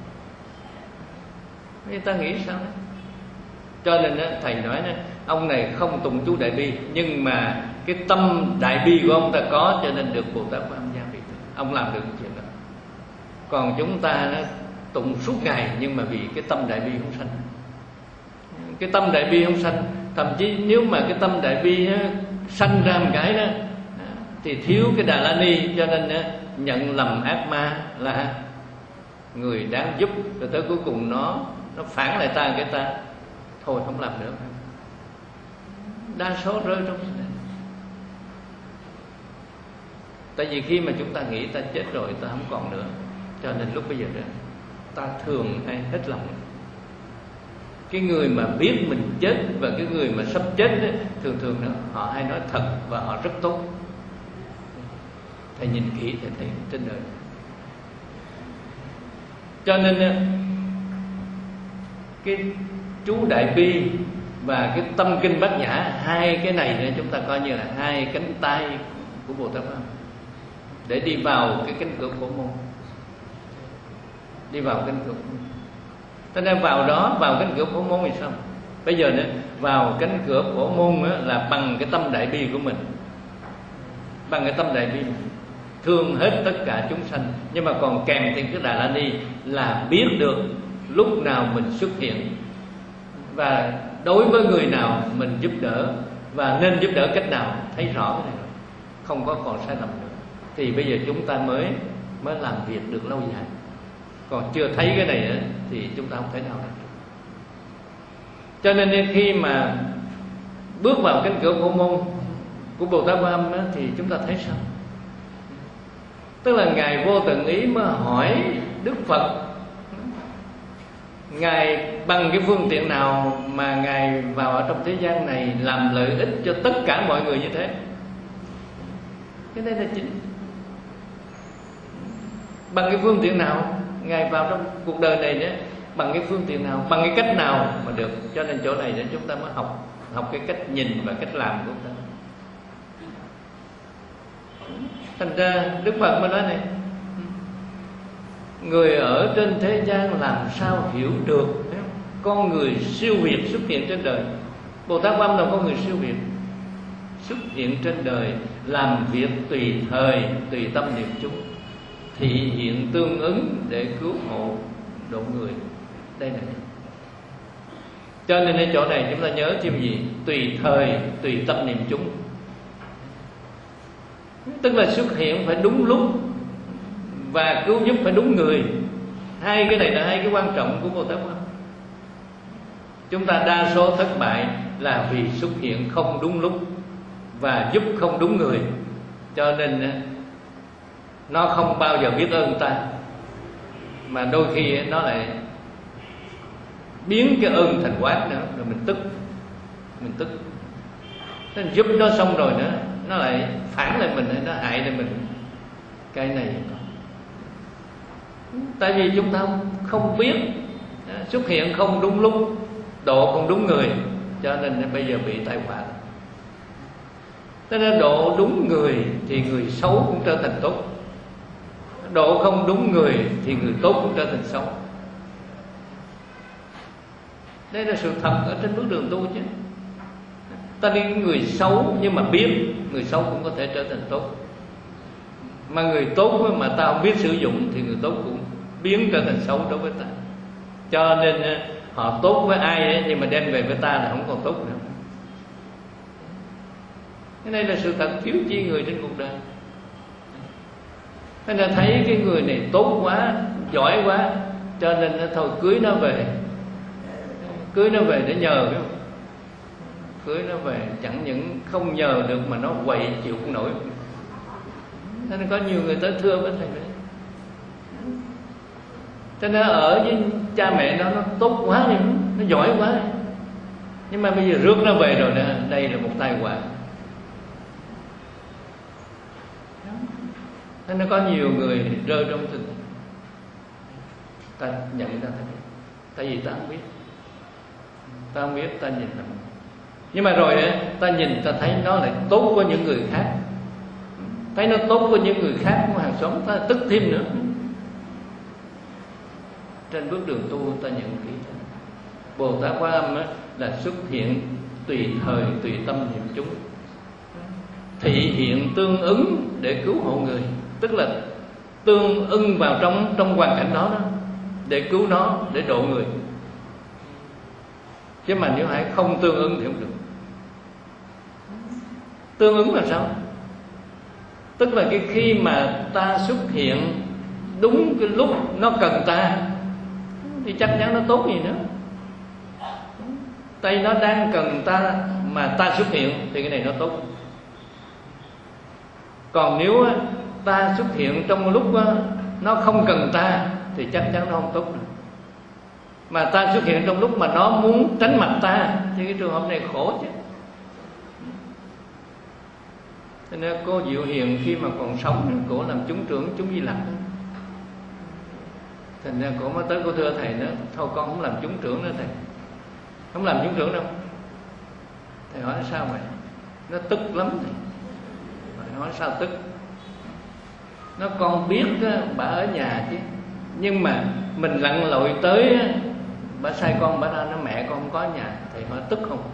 S2: Người ta nghĩ sao đó? Cho nên đó, thầy nói đó, ông này không tụng chú Đại Bi, nhưng mà cái tâm Đại Bi của ông ta có, cho nên được Bồ Tát Quan Âm gia vị. Ông làm được chuyện đó. Còn chúng ta đó, tụng suốt ngày nhưng mà vì cái tâm Đại Bi không sanh. Cái tâm Đại Bi không sanh, thậm chí nếu mà cái tâm Đại Bi đó, sanh ra một cái đó thì thiếu cái Đà La Ni, cho nên đó, nhận lầm ác ma là người đáng giúp, rồi tới cuối cùng nó nó phản lại ta, cái ta thôi không làm nữa. Đa số rơi trong cái này. Tại vì khi mà chúng ta nghĩ ta chết rồi, ta không còn nữa, cho nên lúc bây giờ đó ta thường hay hết lòng. Cái người mà biết mình chết và cái người mà sắp chết đó, thường thường đó, họ hay nói thật và họ rất tốt. Thầy nhìn kỹ thầy thấy trên đời. Cho nên cái chú Đại Bi và cái tâm kinh Bát Nhã, hai cái này nữa chúng ta coi như là hai cánh tay của Bồ Tát Quan để đi vào cái cánh cửa Phổ Môn. Đi vào cánh cửa Phổ Môn. Cho nên vào đó, vào cánh cửa Phổ Môn thì sao? Bây giờ nữa, vào cánh cửa Phổ Môn là bằng cái tâm Đại Bi của mình, bằng cái tâm Đại Bi mình, thương hết tất cả chúng sanh. Nhưng mà còn kèm thêm cái Đà La Ni là biết được lúc nào mình xuất hiện, và đối với người nào mình giúp đỡ, và nên giúp đỡ cách nào, thấy rõ cái này rồi, không có còn sai lầm nữa, thì bây giờ chúng ta mới mới làm việc được lâu dài. Còn chưa thấy cái này nữa, thì chúng ta không thể nào làm được. Cho nên khi mà bước vào cánh cửa Phổ Môn của Bồ Tát Quan Âm thì chúng ta thấy sao? Tức là Ngài vô tận ý mới hỏi Đức Phật, Ngài bằng cái phương tiện nào mà Ngài vào ở trong thế gian này làm lợi ích cho tất cả mọi người như thế? Cái này là chính. Bằng cái phương tiện nào Ngài vào trong cuộc đời này đó, bằng cái phương tiện nào, bằng cái cách nào mà được. Cho nên chỗ này để chúng ta mới học học cái cách nhìn và cách làm của chúng ta. Thành ra Đức Phật mới nói này, người ở trên thế gian làm sao hiểu được con người siêu việt xuất hiện trên đời. Bồ Tát Quan Âm là con người siêu việt xuất hiện trên đời, làm việc tùy thời, tùy tâm niệm chúng, thị hiện tương ứng để cứu hộ độ người. Đây này. Cho nên ở chỗ này chúng ta nhớ thêm gì? Tùy thời, tùy tâm niệm chúng. Tức là xuất hiện phải đúng lúc và cứu giúp phải đúng người. Hai cái này là hai cái quan trọng của Bồ Tát Quan Âm. Chúng ta đa số thất bại là vì xuất hiện không đúng lúc, và giúp không đúng người, cho nên nó không bao giờ biết ơn ta, mà đôi khi nó lại biến cái ơn thành oán nữa, rồi mình tức, mình tức. Nên giúp nó xong rồi nữa, nó lại phản lại mình, nó hại lại mình. Cái này tại vì chúng ta không biết, xuất hiện không đúng lúc, độ không đúng người, cho nên bây giờ bị tai họa. Cho nên độ đúng người thì người xấu cũng trở thành tốt, độ không đúng người thì người tốt cũng trở thành xấu. Đây là sự thật ở trên bước đường tu chứ. Ta đi người xấu nhưng mà biết người xấu cũng có thể trở thành tốt, mà người tốt mà ta không biết sử dụng thì người tốt cũng biến trở thành xấu đối với ta. Cho nên họ tốt với ai ấy, nhưng mà đem về với ta là không còn tốt nữa. Cái này là sự thật thiếu chi người trên cuộc đời. Nên là thấy cái người này tốt quá, giỏi quá, cho nên thôi cưới nó về, cưới nó về để nhờ, phải không? Cưới nó về chẳng những không nhờ được mà nó quậy chịu không nổi. Nên có nhiều người tới thưa với thầy vậy. Cho nên ở với cha mẹ nó nó tốt quá, nhưng nó giỏi quá, nhưng mà bây giờ rước nó về rồi nè, đây là một tai họa. Nên nó có nhiều người rơi trong tình ta nhận ra thấy, tại vì ta không biết, ta không biết, ta nhìn lầm. Nhưng mà rồi ta nhìn ta thấy nó lại tốt của những người khác, thấy nó tốt của những người khác của hàng xóm, ta tức thêm nữa. Trên bước đường tu ta nhận kỹ, Bồ Tát Quan Âm là xuất hiện tùy thời tùy tâm niệm chúng, thị hiện tương ứng để cứu hộ người, tức là tương ưng vào trong trong hoàn cảnh đó, đó để cứu nó, để độ người. Chứ mà nếu hãy không tương ứng thì không được. Tương ứng là sao? Tức là cái khi mà ta xuất hiện đúng cái lúc nó cần ta thì chắc chắn nó tốt gì nữa. Tay nó đang cần ta mà ta xuất hiện thì cái này nó tốt. Còn nếu ta xuất hiện trong lúc nó không cần ta thì chắc chắn nó không tốt nữa. Mà ta xuất hiện trong lúc mà nó muốn tránh mặt ta thì cái trường hợp này khổ chứ. Cho nên cô Diệu Hiền khi mà còn sống, cổ làm chúng trưởng chúng Di Lặc. Thành ra cổ mới tới cô thưa thầy nữa, thôi con không làm chúng trưởng nữa thầy, không làm chúng trưởng đâu. Thầy hỏi sao vậy? Nó tức lắm thầy. Thầy hỏi sao tức? Nó con biết bà ở nhà chứ, nhưng mà mình lặn lội tới, bà sai con, bà ra nó mẹ con không có ở nhà. Thầy hỏi tức không?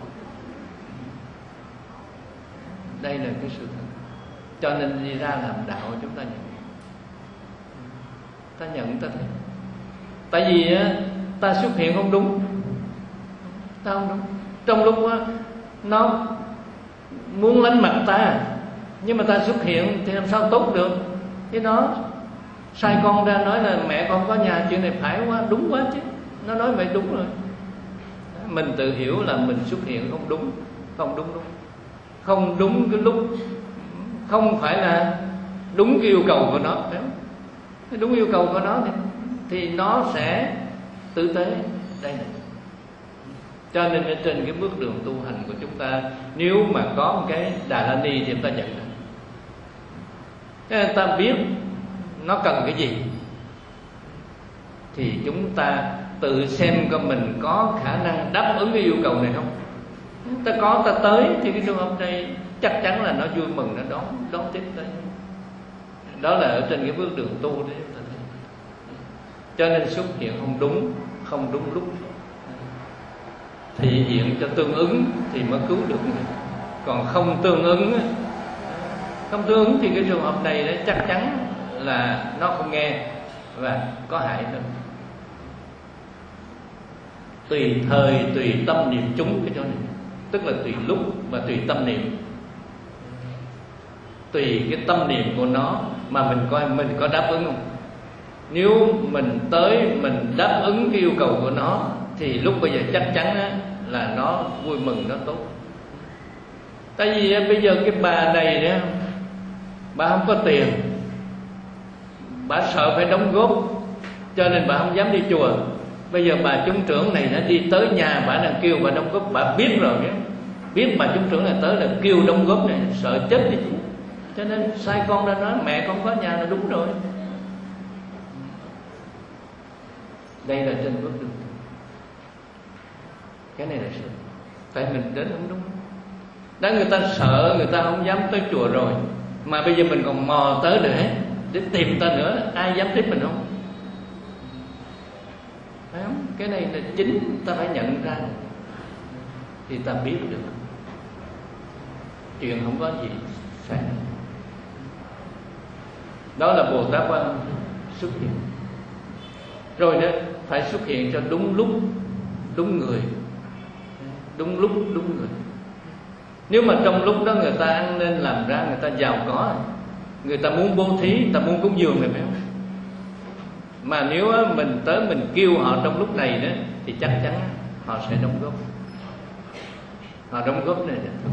S2: Đây là cái sự thật. Cho nên đi ra làm đạo chúng ta nhận, ta nhận ta thấy. Tại vì ta xuất hiện không đúng, ta không đúng. Trong lúc đó, nó muốn lánh mặt ta, nhưng mà ta xuất hiện thì làm sao tốt được? Cái nó sai con ra nói là mẹ con có nhà, chuyện này phải quá, đúng quá chứ. Nó nói vậy đúng rồi. Mình tự hiểu là mình xuất hiện không đúng, không đúng đúng, không đúng cái lúc, không phải là đúng cái yêu cầu của nó. Nếu đúng yêu cầu của nó thì, thì nó sẽ tử tế. Đây này. Cho nên trên cái bước đường tu hành của chúng ta, nếu mà có một cái Đà La Ni thì chúng ta nhận được. Cái người ta biết nó cần cái gì thì chúng ta tự xem coi mình có khả năng đáp ứng cái yêu cầu này không. Ta có, ta tới thì cái trường hợp này chắc chắn là nó vui mừng, nó đón đón tiếp tới. Đó là ở trên cái bước đường tu đấy chúng ta thấy. Cho nên xuất hiện không đúng, không đúng lúc, thị hiện cho tương ứng thì mới cứu được. Còn không tương ứng, không tương ứng thì cái trường hợp này đấy chắc chắn là nó không nghe và có hại hơn. Tùy thời tùy tâm niệm chúng, cái chỗ này tức là tùy lúc và tùy tâm niệm. Tùy cái tâm niệm của nó mà mình coi mình có đáp ứng không. Nếu mình tới mình đáp ứng cái yêu cầu của nó thì lúc bây giờ chắc chắn là nó vui mừng, nó tốt. Tại vì bây giờ cái bà này đó, bà không có tiền, bà sợ phải đóng góp, cho nên bà không dám đi chùa. Bây giờ bà chúng trưởng này nó đi tới nhà bà đang kêu bà đóng góp, bà biết rồi nhé, biết bà chúng trưởng này tới là kêu đóng góp này, sợ chết đi. Cho nên sai con ra nói mẹ con có nhà là đúng rồi. Đây là trên bước đường. Cái này là sự, tại mình đến không đúng. Đã người ta sợ, người ta không dám tới chùa rồi, mà bây giờ mình còn mò tới để để tìm ta nữa, ai dám tiếp mình không? Phải không? Cái này là chính ta phải nhận ra thì ta biết được chuyện không có gì sai. Đó là Bồ Tát Quan Âm xuất hiện. Rồi đó phải xuất hiện cho đúng lúc, đúng người, đúng lúc, đúng người. Nếu mà trong lúc đó người ta ăn nên làm ra, người ta giàu có, người ta muốn bố thí, người ta muốn cúng dường này phải không? Mà nếu mình tới mình kêu họ trong lúc này đó thì chắc chắn họ sẽ đóng góp. Họ đóng góp này đó.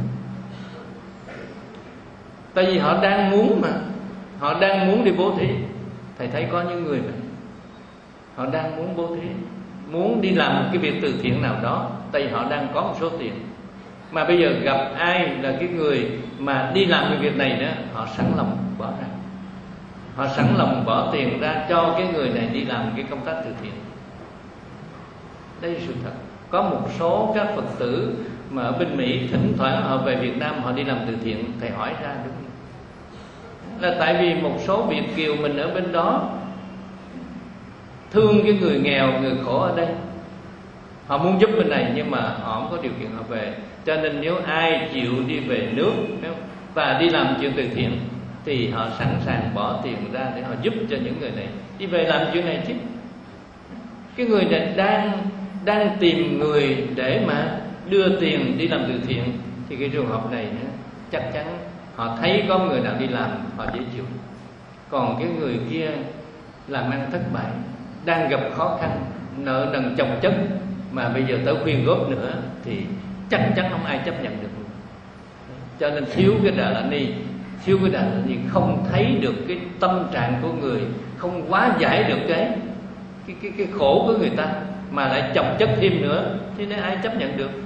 S2: Tại vì họ đang muốn mà, họ đang muốn đi bố thí. Thầy thấy có những người mà họ đang muốn bố thí, muốn đi làm một cái việc từ thiện nào đó, tại vì họ đang có một số tiền. Mà bây giờ gặp ai là cái người mà đi làm cái việc này đó, họ sẵn lòng bỏ ra, họ sẵn lòng bỏ tiền ra cho cái người này đi làm cái công tác từ thiện. Đây là sự thật. Có một số các Phật tử mà ở bên Mỹ thỉnh thoảng họ về Việt Nam họ đi làm từ thiện, thầy hỏi ra đúng là tại vì một số Việt kiều mình ở bên đó thương cái người nghèo, người khổ ở đây, họ muốn giúp bên này nhưng mà họ không có điều kiện họ về. Cho nên nếu ai chịu đi về nước và đi làm chuyện từ thiện thì họ sẵn sàng bỏ tiền ra để họ giúp cho những người này đi về làm chuyện này chứ. Cái người này đang đang tìm người để mà đưa tiền đi làm từ thiện thì cái trường hợp này chắc chắn họ thấy có người nào đi làm họ dễ chịu. Còn cái người kia làm ăn thất bại, đang gặp khó khăn, nợ nần chồng chất, mà bây giờ tới khuyên góp nữa thì chắc chắn không ai chấp nhận được. Cho nên thiếu cái Đà La Ni, thiếu cái Đà La Ni không thấy được cái tâm trạng của người, không hóa giải được cái cái cái, cái khổ của người ta, mà lại chồng chất thêm nữa thì nên ai chấp nhận được.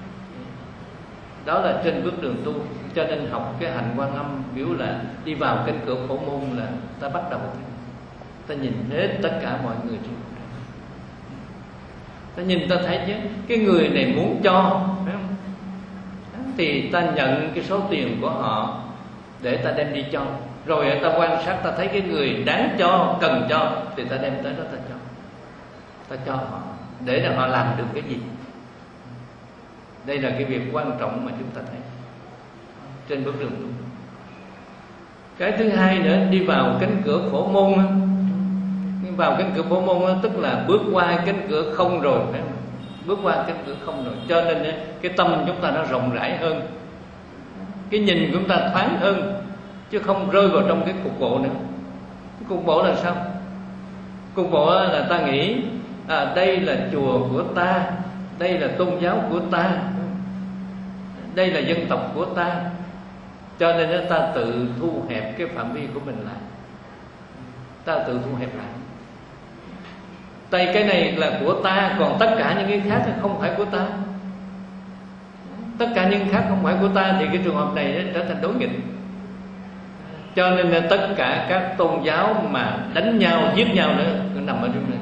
S2: Đó là trên bước đường tu. Cho nên học cái hạnh Quan Âm biểu là đi vào cánh cửa Phổ Môn là ta bắt đầu ta nhìn hết tất cả mọi người trên cuộc đời. Ta nhìn ta thấy chứ cái người này muốn cho, phải không? Thì ta nhận cái số tiền của họ để ta đem đi cho. Rồi ta quan sát ta thấy cái người đáng cho, cần cho thì ta đem tới đó ta cho. Ta cho họ để là họ làm được cái gì. Đây là cái việc quan trọng mà chúng ta thấy trên bước đường tu. Cái thứ hai nữa, đi vào cánh cửa Phổ Môn. Vào cánh cửa Phổ Môn tức là bước qua cánh cửa không rồi, phải không? Bước qua cánh cửa không rồi, cho nên cái tâm chúng ta nó rộng rãi hơn, cái nhìn của chúng ta thoáng hơn, chứ không rơi vào trong cái cục bộ nữa. Cái cục bộ là sao? Cục bộ là ta nghĩ à, đây là chùa của ta, đây là tôn giáo của ta, đây là dân tộc của ta, cho nên ta tự thu hẹp cái phạm vi của mình lại, ta tự thu hẹp lại. Tại cái này là của ta, còn tất cả những cái khác không phải của ta. Tất cả những khác không phải của ta thì cái trường hợp này trở thành đối nghịch. Cho nên là tất cả các tôn giáo mà đánh nhau, giết nhau nữa nằm ở trong này.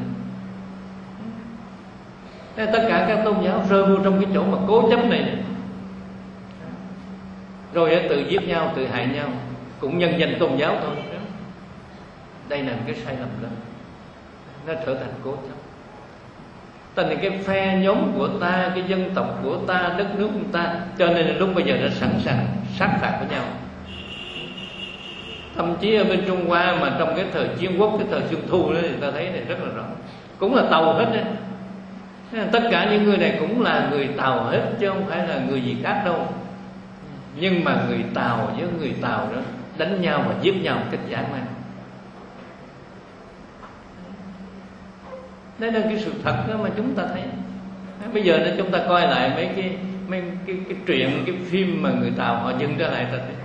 S2: Tất cả các tôn giáo rơi vô trong cái chỗ mà cố chấp này, rồi tự giết nhau, tự hại nhau, cũng nhân danh tôn giáo thôi. Đây là một cái sai lầm lớn, nó trở thành cố chấp. Thành cái phe nhóm của ta, cái dân tộc của ta, đất nước của ta, cho nên là lúc bây giờ nó sẵn sàng sát phạt với nhau. Thậm chí ở bên Trung Hoa mà trong cái thời chiến quốc, cái thời Xuân Thu đó, thì ta thấy này rất là rõ, cũng là Tàu hết đấy. Tất cả những người này cũng là người Tàu hết, chứ không phải là người gì khác đâu. Nhưng mà người Tàu với người Tàu đó đánh nhau và giết nhau một cách dã man. Đây là cái sự thật đó mà chúng ta thấy. Bây giờ nên chúng ta coi lại mấy cái mấy cái, cái truyện, cái phim mà người Tàu họ dựng ra lại ta thấy.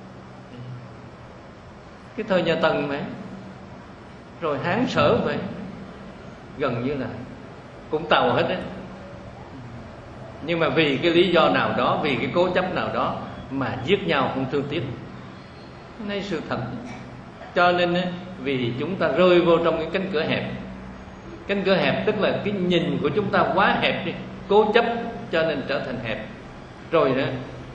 S2: Cái thời nhà Tần vậy, rồi Hán Sở vậy, gần như là cũng Tàu hết đấy. Nhưng mà vì cái lý do nào đó, vì cái cố chấp nào đó mà giết nhau không thương tiếc. Đây sự thật. Cho nên vì chúng ta rơi vô trong cái cánh cửa hẹp. Cánh cửa hẹp tức là cái nhìn của chúng ta quá hẹp đi, cố chấp cho nên trở thành hẹp. Rồi đó,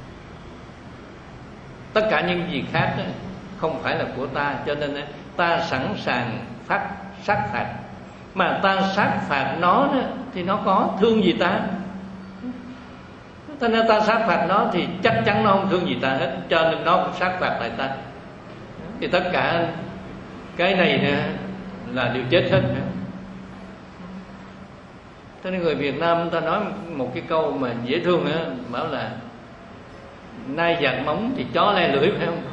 S2: tất cả những gì khác đó, không phải là của ta, cho nên đó, ta sẵn sàng phát sát phạt. Mà ta sát phạt nó đó, thì nó có thương gì ta? Cho nên ta sát phạt nó thì chắc chắn nó không thương gì ta hết, cho nên nó cũng sát phạt lại ta. Thì tất cả cái này nè là đều chết hết. Cho nên người Việt Nam ta nói một cái câu mà dễ thương á, bảo là nay giặt móng thì chó le lưỡi, phải không?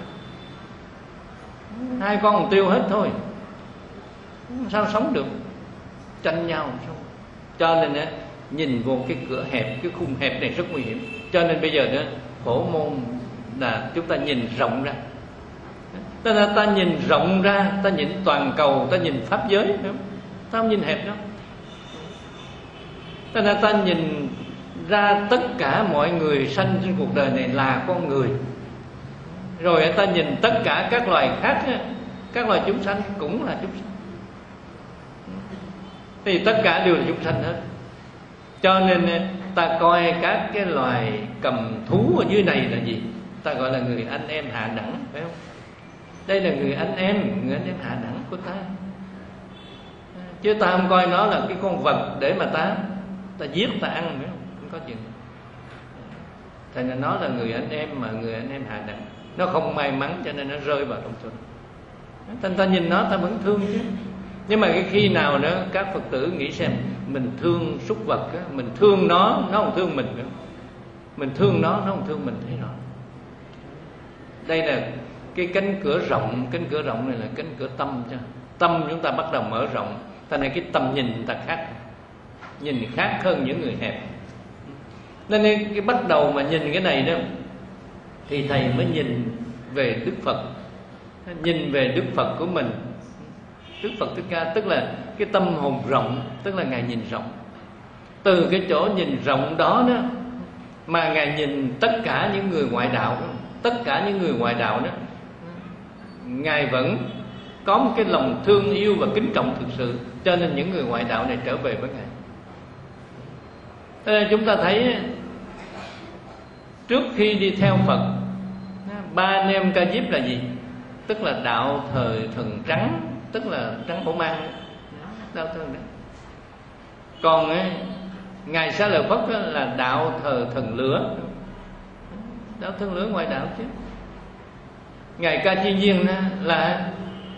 S2: Hai con còn tiêu hết thôi, sao sống được, tranh nhau sống. Cho nên á, nhìn vô cái cửa hẹp, cái khung hẹp này rất nguy hiểm. Cho nên bây giờ đó, phổ môn là chúng ta nhìn rộng ra. Tức là ta nhìn rộng ra, ta nhìn toàn cầu, ta nhìn pháp giới, phải không? Ta không nhìn hẹp đâu. Tức là ta nhìn ra tất cả mọi người sanh trên cuộc đời này là con người. Rồi ta nhìn tất cả các loài khác, các loài chúng sanh cũng là chúng sanh. Thì tất cả đều là chúng sanh hết. Cho nên ta coi các cái loài cầm thú ở dưới này là gì? Ta gọi là người anh em hạ đẳng, phải không? Đây là người anh em, người anh em hạ đẳng của ta. Chứ ta không coi nó là cái con vật để mà ta ta giết, ta ăn, phải không? Không có chuyện. Thành ra nó là người anh em, mà người anh em hạ đẳng. Nó không may mắn cho nên nó rơi vào trong chuột. Thành ta nhìn nó ta vẫn thương chứ. Nhưng mà cái khi nào đó các Phật tử nghĩ xem, mình thương súc vật á, mình thương nó, nó không thương mình nữa. Mình thương nó, nó không thương mình, thấy rõ. Đây là cái cánh cửa rộng. Cánh cửa rộng này là cánh cửa tâm cho. Tâm chúng ta bắt đầu mở rộng. Thành ra cái tầm nhìn chúng ta khác, nhìn khác hơn những người hẹp. Nên cái bắt đầu mà nhìn cái này đó, thì thầy mới nhìn về Đức Phật, nhìn về Đức Phật của mình. Đức Phật Thích Ca tức là cái tâm hồn rộng, tức là Ngài nhìn rộng. Từ cái chỗ nhìn rộng đó đó mà Ngài nhìn tất cả những người ngoại đạo đó, tất cả những người ngoại đạo đó, Ngài vẫn có một cái lòng thương yêu và kính trọng thực sự. Cho nên những người ngoại đạo này trở về với Ngài. Thế nên chúng ta thấy trước khi đi theo Phật, ba anh em Ca Diếp là gì? Tức là đạo thời thần trắng, tức là trắng hổ mang, đạo thần đó. Còn ấy, Ngài Xá Lợi Phất là đạo thờ thần lửa, đạo thần lửa ngoại đạo chứ. Ngài Ca Chi Viên là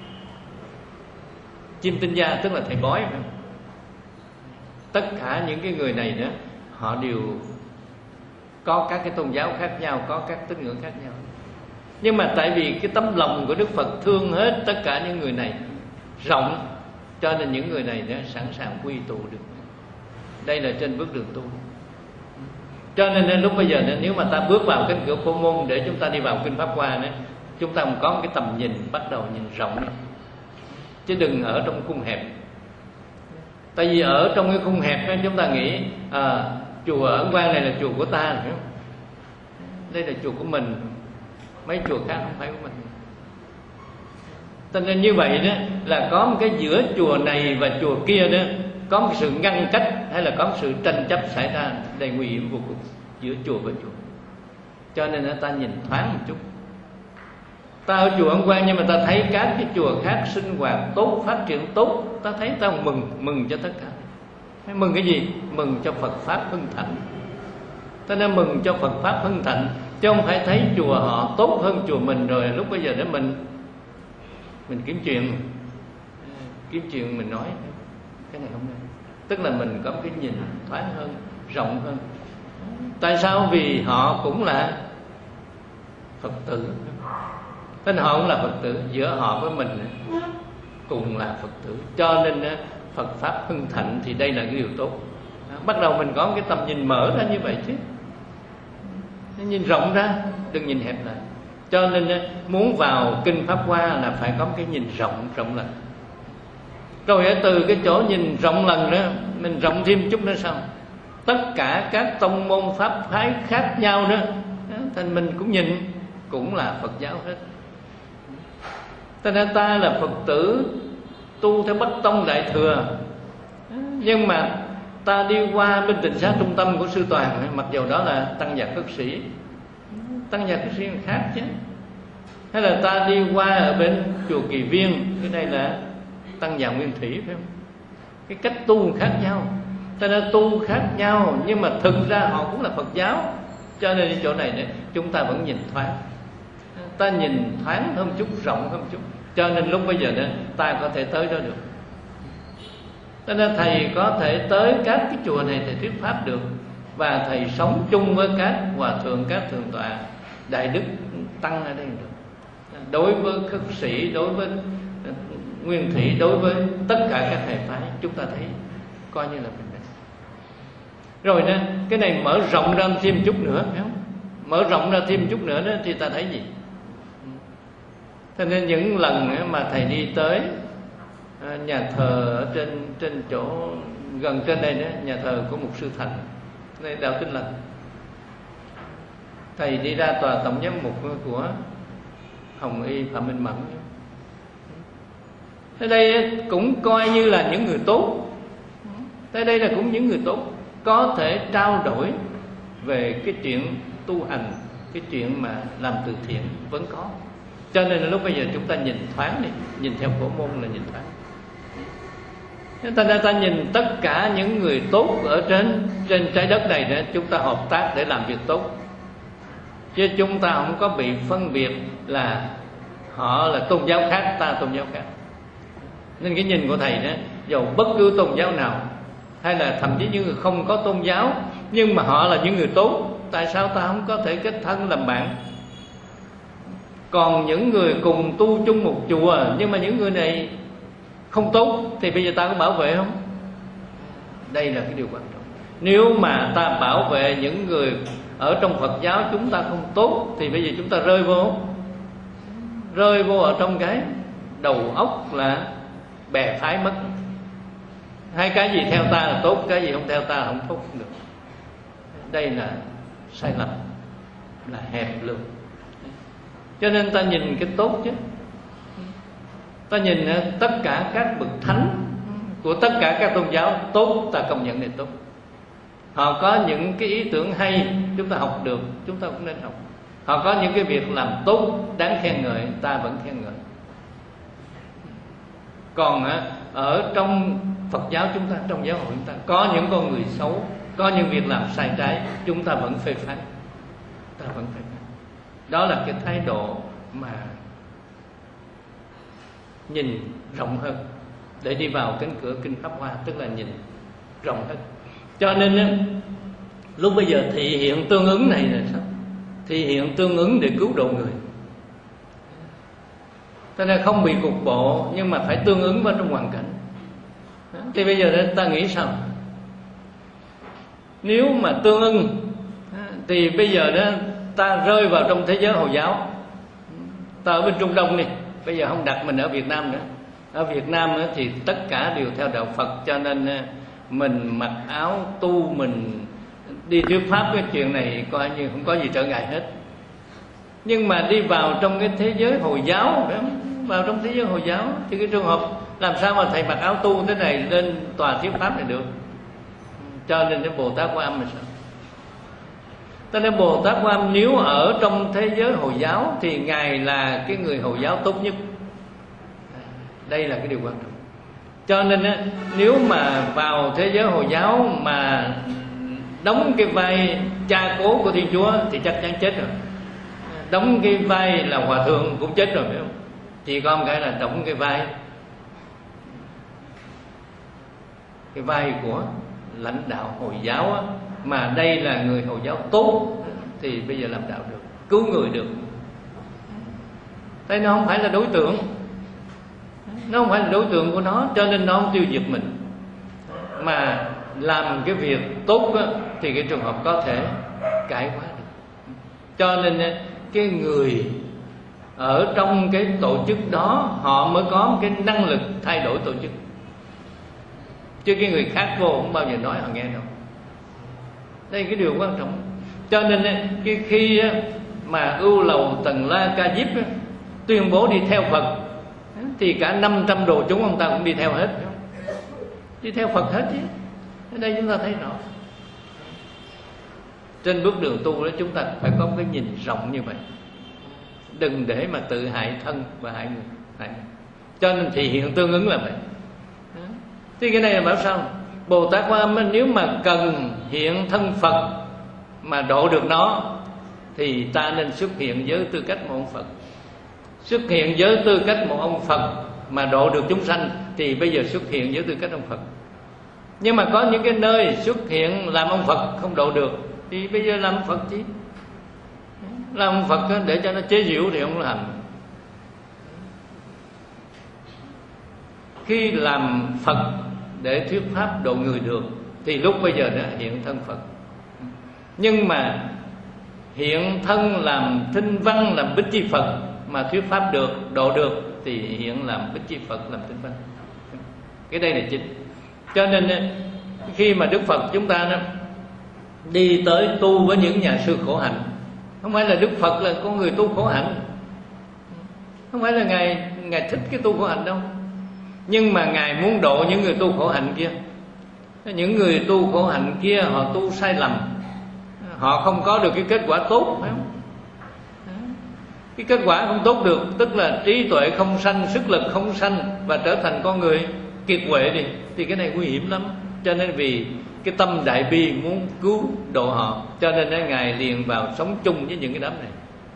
S2: chim tinh gia, tức là thầy bói. Tất cả những cái người này đó, họ đều có các cái tôn giáo khác nhau, có các tín ngưỡng khác nhau. Nhưng mà tại vì cái tấm lòng của Đức Phật thương hết tất cả những người này rộng, cho nên những người này đã sẵn sàng quy tụ được. Đây là trên bước đường tu. Cho nên lúc bây giờ nếu mà ta bước vào cánh cửa Phổ Môn để chúng ta đi vào Kinh Pháp Hoa nữa, chúng ta có một cái tầm nhìn, bắt đầu nhìn rộng, chứ đừng ở trong khung hẹp. Tại vì ở trong cái khung hẹp đó, chúng ta nghĩ à, chùa Ấn Quang này là chùa của ta, phải không? Đây là chùa của mình, mấy chùa khác không phải của mình. Cho nên như vậy đó là có một cái giữa chùa này và chùa kia đó, có một sự ngăn cách hay là có một sự tranh chấp xảy ra đầy nguy hiểm vô cùng giữa chùa với chùa. Cho nên là ta nhìn thoáng một chút. Ta ở chùa Ấn Quang nhưng mà ta thấy các cái chùa khác sinh hoạt tốt, phát triển tốt, ta thấy ta mừng, mừng cho tất cả. Mừng cái gì? Mừng cho Phật Pháp hưng thịnh. Ta nên mừng cho Phật Pháp hưng thịnh, chứ không phải thấy chùa họ tốt hơn chùa mình rồi lúc bây giờ đó mình mình kiếm chuyện, kiếm chuyện mình nói cái này không nên. Tức là mình có cái nhìn thoáng hơn, rộng hơn. Tại sao? Vì họ cũng là Phật tử, nên họ cũng là Phật tử, giữa họ với mình cùng là Phật tử. Cho nên Phật Pháp hưng thịnh thì đây là cái điều tốt. Bắt đầu mình có cái tầm nhìn mở ra như vậy chứ. nhìn rộng ra, đừng nhìn hẹp lại. Cho nên muốn vào kinh Pháp Hoa là phải có cái nhìn rộng, rộng lần. Rồi từ cái chỗ nhìn rộng lần đó, mình rộng thêm chút nữa sao? Tất cả các tông môn pháp phái khác nhau đó, thành mình cũng nhìn cũng là Phật giáo hết. Thành ra ta là Phật tử tu theo Bách Tông Đại Thừa, nhưng mà ta đi qua bên Tịnh Xá Trung Tâm của Sư Toàn, mặc dù đó là tăng gia cất sĩ, tăng gia cất sĩ khác chứ. Hay là ta đi qua ở bên chùa Kỳ Viên, cái đây là tăng gia Nguyên Thủy, phải không? Cái cách tu khác nhau, ta đã tu khác nhau, nhưng mà thực ra họ cũng là Phật giáo. Cho nên ở chỗ này nữa, chúng ta vẫn nhìn thoáng, ta nhìn thoáng hơn chút, rộng hơn chút. Cho nên lúc bây giờ nữa ta có thể tới đó được. Cho nên thầy có thể tới các cái chùa này thầy thuyết pháp được, và thầy sống chung với các hòa thượng, các thượng tọa, đại đức tăng ở đây được. Đối với khất sĩ, đối với Nguyên Thủy, đối với tất cả các hệ phái, chúng ta thấy coi như là mình đây. Rồi nè, cái này mở rộng ra thêm chút nữa, phải không? Mở rộng ra thêm chút nữa đó thì ta thấy gì? Cho nên những lần mà thầy đi tới nhà thờ ở trên trên chỗ gần trên đây đó, nhà thờ của một sư Thành, đây đạo Tin Lành, thầy đi ra tòa tổng giám mục của Hồng Y Phạm Minh Mẫn. Tới đây cũng coi như là những người tốt, tới đây là cũng những người tốt, có thể trao đổi về cái chuyện tu hành, cái chuyện mà làm từ thiện vẫn có. Cho nên là lúc bây giờ chúng ta nhìn thoáng đi, nhìn theo cổ môn là nhìn thoáng. Ta ra ta nhìn tất cả những người tốt ở trên trên trái đất này để chúng ta hợp tác để làm việc tốt, chứ chúng ta không có bị phân biệt là họ là tôn giáo khác, ta tôn giáo khác. Nên cái nhìn của thầy đó, dầu bất cứ tôn giáo nào, hay là thậm chí những người không có tôn giáo, nhưng mà họ là những người tốt, tại sao ta không có thể kết thân làm bạn? Còn những người cùng tu chung một chùa, nhưng mà những người này không tốt, thì bây giờ ta có bảo vệ không? Đây là cái điều quan trọng. Nếu mà ta bảo vệ những người ở trong Phật giáo chúng ta không tốt, thì bây giờ chúng ta rơi vô Rơi vô ở trong cái đầu óc là bè phái mất. Hai cái gì theo ta là tốt, cái gì không theo ta là không tốt được. Đây là sai lầm, là hẹp lương. Cho nên ta nhìn cái tốt chứ. Ta nhìn tất cả các bậc thánh của tất cả các tôn giáo tốt, ta công nhận là tốt. Họ có những cái ý tưởng hay, chúng ta học được, chúng ta cũng nên học. Họ có những cái việc làm tốt đáng khen ngợi, ta vẫn khen ngợi. Còn ở trong Phật giáo chúng ta, trong giáo hội chúng ta, có những con người xấu, có những việc làm sai trái, chúng ta vẫn phê phán, ta vẫn phê phán. Đó là cái thái độ mà nhìn rộng hơn để đi vào cánh cửa kinh Pháp Hoa, tức là nhìn rộng hơn. Cho nên lúc bây giờ thị hiện tương ứng này là sao? Thị hiện tương ứng để cứu độ người. Cho nên không bị cục bộ, nhưng mà phải tương ứng vào trong hoàn cảnh. Thì bây giờ ta nghĩ sao? Nếu mà tương ứng thì bây giờ đó ta rơi vào trong thế giới Hồi giáo. Ta ở bên Trung Đông đi, bây giờ không đặt mình ở Việt Nam nữa. Ở Việt Nam thì tất cả đều theo đạo Phật, cho nên mình mặc áo tu, mình đi thuyết pháp, cái chuyện này coi như không có gì trở ngại hết. Nhưng mà đi vào trong cái thế giới Hồi giáo, vào trong thế giới Hồi giáo thì cái trường hợp làm sao mà thầy mặc áo tu thế này lên tòa thuyết pháp này được? Cho nên cái Bồ Tát Quan Âm là sao? Cho nên Bồ Tát Quan Âm nếu ở trong thế giới Hồi giáo thì Ngài là cái người Hồi giáo tốt nhất. Đây là cái điều quan trọng. Cho nên nếu mà vào thế giới Hồi giáo mà đóng cái vai cha cố của Thiên Chúa thì chắc chắn chết rồi. Đóng cái vai là hòa thượng cũng chết rồi, phải không? Chỉ có một cái là đóng cái vai Cái vai của lãnh đạo Hồi giáo á, mà đây là người Hồi giáo tốt thì bây giờ làm đạo được, cứu người được. Thế nó không phải là đối tượng, nó không phải là đối tượng của nó, cho nên nó không tiêu diệt mình, mà làm cái việc tốt á, thì cái trường hợp có thể cải hóa được. Cho nên cái người ở trong cái tổ chức đó họ mới có cái năng lực thay đổi tổ chức, chứ cái người khác vô không bao giờ nói họ nghe đâu. Đây là cái điều quan trọng. Cho nên cái khi mà Ưu Lầu Tần La Ca Diếp tuyên bố đi theo Phật thì cả năm trăm đồ chúng ông ta cũng đi theo hết, đi theo Phật hết chứ. Ở đây chúng ta thấy rõ. Trên bước đường tu đó chúng ta phải có cái nhìn rộng như vậy, đừng để mà tự hại thân và hại người, hại người. Cho nên thì hiện tương ứng là vậy. Thì cái này là bảo sao? Bồ Tát Quan Âm nếu mà cần hiện thân Phật mà độ được nó thì ta nên xuất hiện với tư cách một ông Phật. Xuất hiện với tư cách một ông Phật mà độ được chúng sanh thì bây giờ xuất hiện với tư cách ông Phật. Nhưng mà có những cái nơi xuất hiện làm ông Phật không độ được thì bây giờ làm ông Phật chứ. Làm ông Phật để cho nó chế giễu thì không làm. Khi làm Phật để thuyết pháp độ người được thì lúc bây giờ đã hiện thân Phật. Nhưng mà hiện thân làm thinh văn, làm bích chi Phật mà thuyết pháp được, độ được thì hiện làm bích chi Phật, làm thinh văn. Cái đây là chính. Cho nên khi mà Đức Phật chúng ta đó, đi tới tu với những nhà sư khổ hạnh, không phải là Đức Phật là con người tu khổ hạnh, không phải là Ngài Ngài thích cái tu khổ hạnh đâu, nhưng mà Ngài muốn độ những người tu khổ hạnh kia. Những người tu khổ hạnh kia họ tu sai lầm, họ không có được cái kết quả tốt, phải không? Cái kết quả không tốt được, tức là trí tuệ không sanh, sức lực không sanh và trở thành con người kiệt quệ đi, thì cái này nguy hiểm lắm. Cho nên vì cái tâm đại bi muốn cứu độ họ, cho nên Ngài liền vào sống chung với những cái đám này.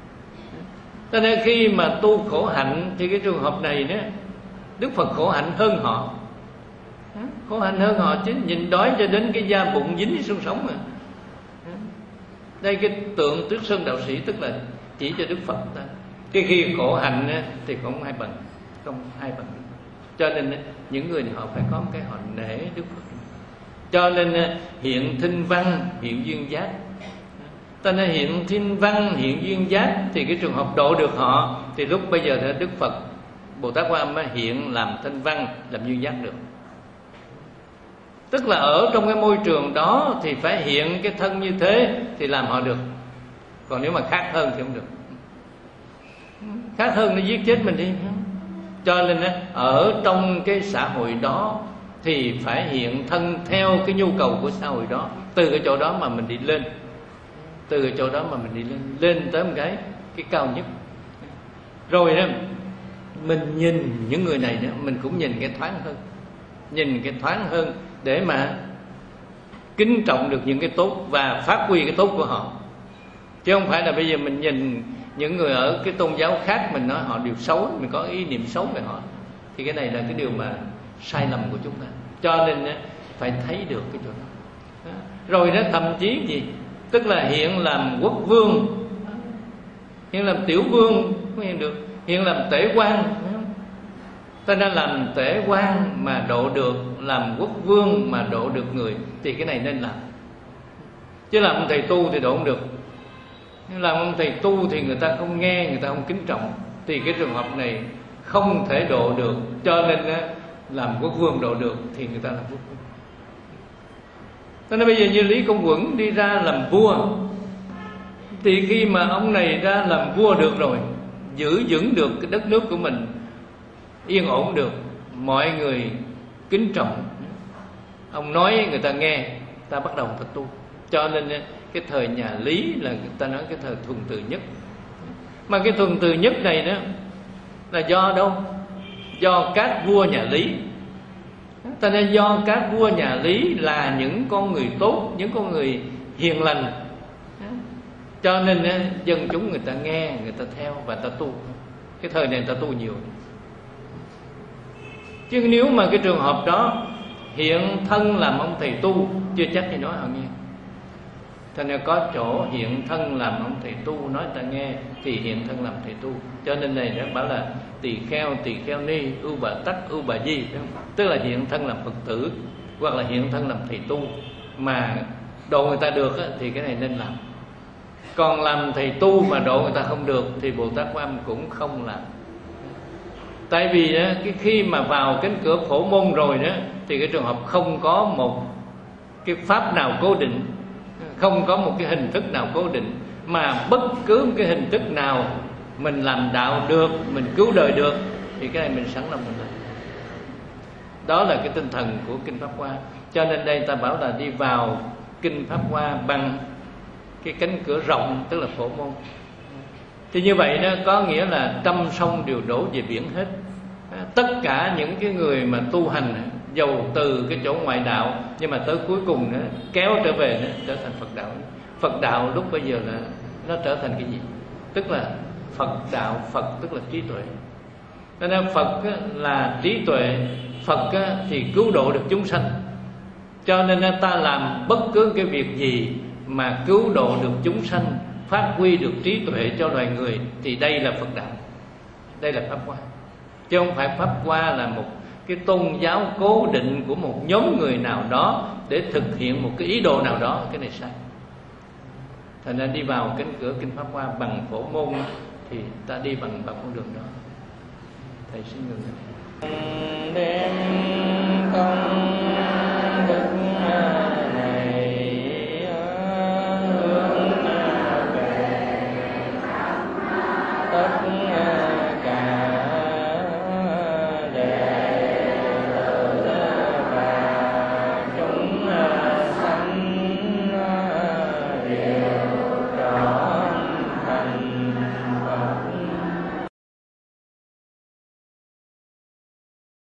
S2: Cho nên khi mà tu khổ hạnh thì cái trường hợp này đó, Đức Phật khổ hạnh hơn họ, khổ hạnh hơn họ chứ, nhìn đói cho đến cái da bụng dính xương sống mà. Đây cái tượng Tuyết Sơn Đạo Sĩ tức là chỉ cho Đức Phật ta. Cái khi khổ hạnh thì không ai bằng, không ai bằng. Cho nên những người này họ phải có một cái họ nể Đức Phật. Cho nên hiện thinh văn, hiện duyên giác. Ta nên hiện thinh văn, hiện duyên giác thì cái trường hợp độ được họ thì lúc bây giờ thì Đức Phật Bồ Tát Quan Âm mới hiện làm thinh văn, làm duyên giác được. Tức là ở trong cái môi trường đó thì phải hiện cái thân như thế thì làm họ được. Còn nếu mà khác hơn thì không được. Khác hơn nó giết chết mình đi. Cho nên ở trong cái xã hội đó thì phải hiện thân theo cái nhu cầu của xã hội đó. Từ cái chỗ đó mà mình đi lên, từ cái chỗ đó mà mình đi lên, lên tới một cái cái cao nhất. Rồi đó mình nhìn những người này đó, mình cũng nhìn cái thoáng hơn, nhìn cái thoáng hơn để mà kính trọng được những cái tốt và phát huy cái tốt của họ. Chứ không phải là bây giờ mình nhìn những người ở cái tôn giáo khác mình nói họ đều xấu, mình có ý niệm xấu về họ, thì cái này là cái điều mà sai lầm của chúng ta. Cho nên phải thấy được cái chỗ đó. Rồi đó thậm chí gì, tức là hiện làm quốc vương, hiện làm tiểu vương không hiện được, hiện làm tể quan. Ta nên làm tể quan mà độ được, làm quốc vương mà độ được người thì cái này nên làm. Chứ làm ông thầy tu thì độ không được. Làm ông thầy tu thì người ta không nghe, người ta không kính trọng, thì cái trường hợp này không thể độ được. Cho nên làm quốc vương độ được thì người ta làm quốc vương. Cho nên bây giờ như Lý Công Uẩn đi ra làm vua, thì khi mà ông này ra làm vua được rồi, giữ vững được cái đất nước của mình yên ổn được, mọi người kính trọng, ông nói người ta nghe, ta bắt đầu phải tu. Cho nên cái thời nhà Lý là người ta nói cái thời thuần từ nhất. Mà cái thuần từ nhất này đó là do đâu? Do các vua nhà Lý. Ta nên do các vua nhà Lý là những con người tốt, những con người hiền lành, cho nên dân chúng người ta nghe, người ta theo và ta tu. Cái thời này người ta tu nhiều. Chứ nếu mà cái trường hợp đó hiện thân làm ông thầy tu, chưa chắc thì nói họ nghe. Thành ra có chỗ hiện thân làm ông thầy tu nói ta nghe thì hiện thân làm thầy tu. Cho nên này nó bảo là tỳ kheo, tỳ kheo ni, ưu bà tắc, ưu bà di, tức là hiện thân làm Phật tử hoặc là hiện thân làm thầy tu mà độ người ta được thì cái này nên làm. Còn làm thầy tu mà độ người ta không được thì Bồ Tát Quan Âm cũng không làm. Tại vì đó, cái khi mà vào cánh cửa Phổ Môn rồi đó, thì cái trường hợp không có một cái pháp nào cố định, không có một cái hình thức nào cố định, mà bất cứ một cái hình thức nào mình làm đạo được, mình cứu đời được, thì cái này mình sẵn lòng mình làm. Đó là cái tinh thần của Kinh Pháp Hoa. Cho nên đây ta bảo là đi vào Kinh Pháp Hoa bằng cái cánh cửa rộng, tức là Phổ Môn. Thì như vậy đó có nghĩa là trăm sông đều đổ về biển hết. Tất cả những cái người mà tu hành, dầu từ cái chỗ ngoại đạo, nhưng mà tới cuối cùng nữa kéo trở về nữa, trở thành Phật đạo. Phật đạo lúc bây giờ là nó trở thành cái gì? Tức là Phật đạo, Phật tức là trí tuệ. Cho nên Phật là trí tuệ, Phật thì cứu độ được chúng sanh. Cho nên ta làm bất cứ cái việc gì mà cứu độ được chúng sanh, phát huy được trí tuệ cho loài người, thì đây là Phật đạo, đây là Pháp Hoa. Chứ không phải Pháp Hoa là một cái tôn giáo cố định của một nhóm người nào đó để thực hiện một cái ý đồ nào đó. Cái này sai. Thành ra đi vào cánh cửa Kinh Pháp Hoa bằng Phổ Môn thì ta đi bằng bằng con đường đó. Thầy xin ngừng.
S1: Đem công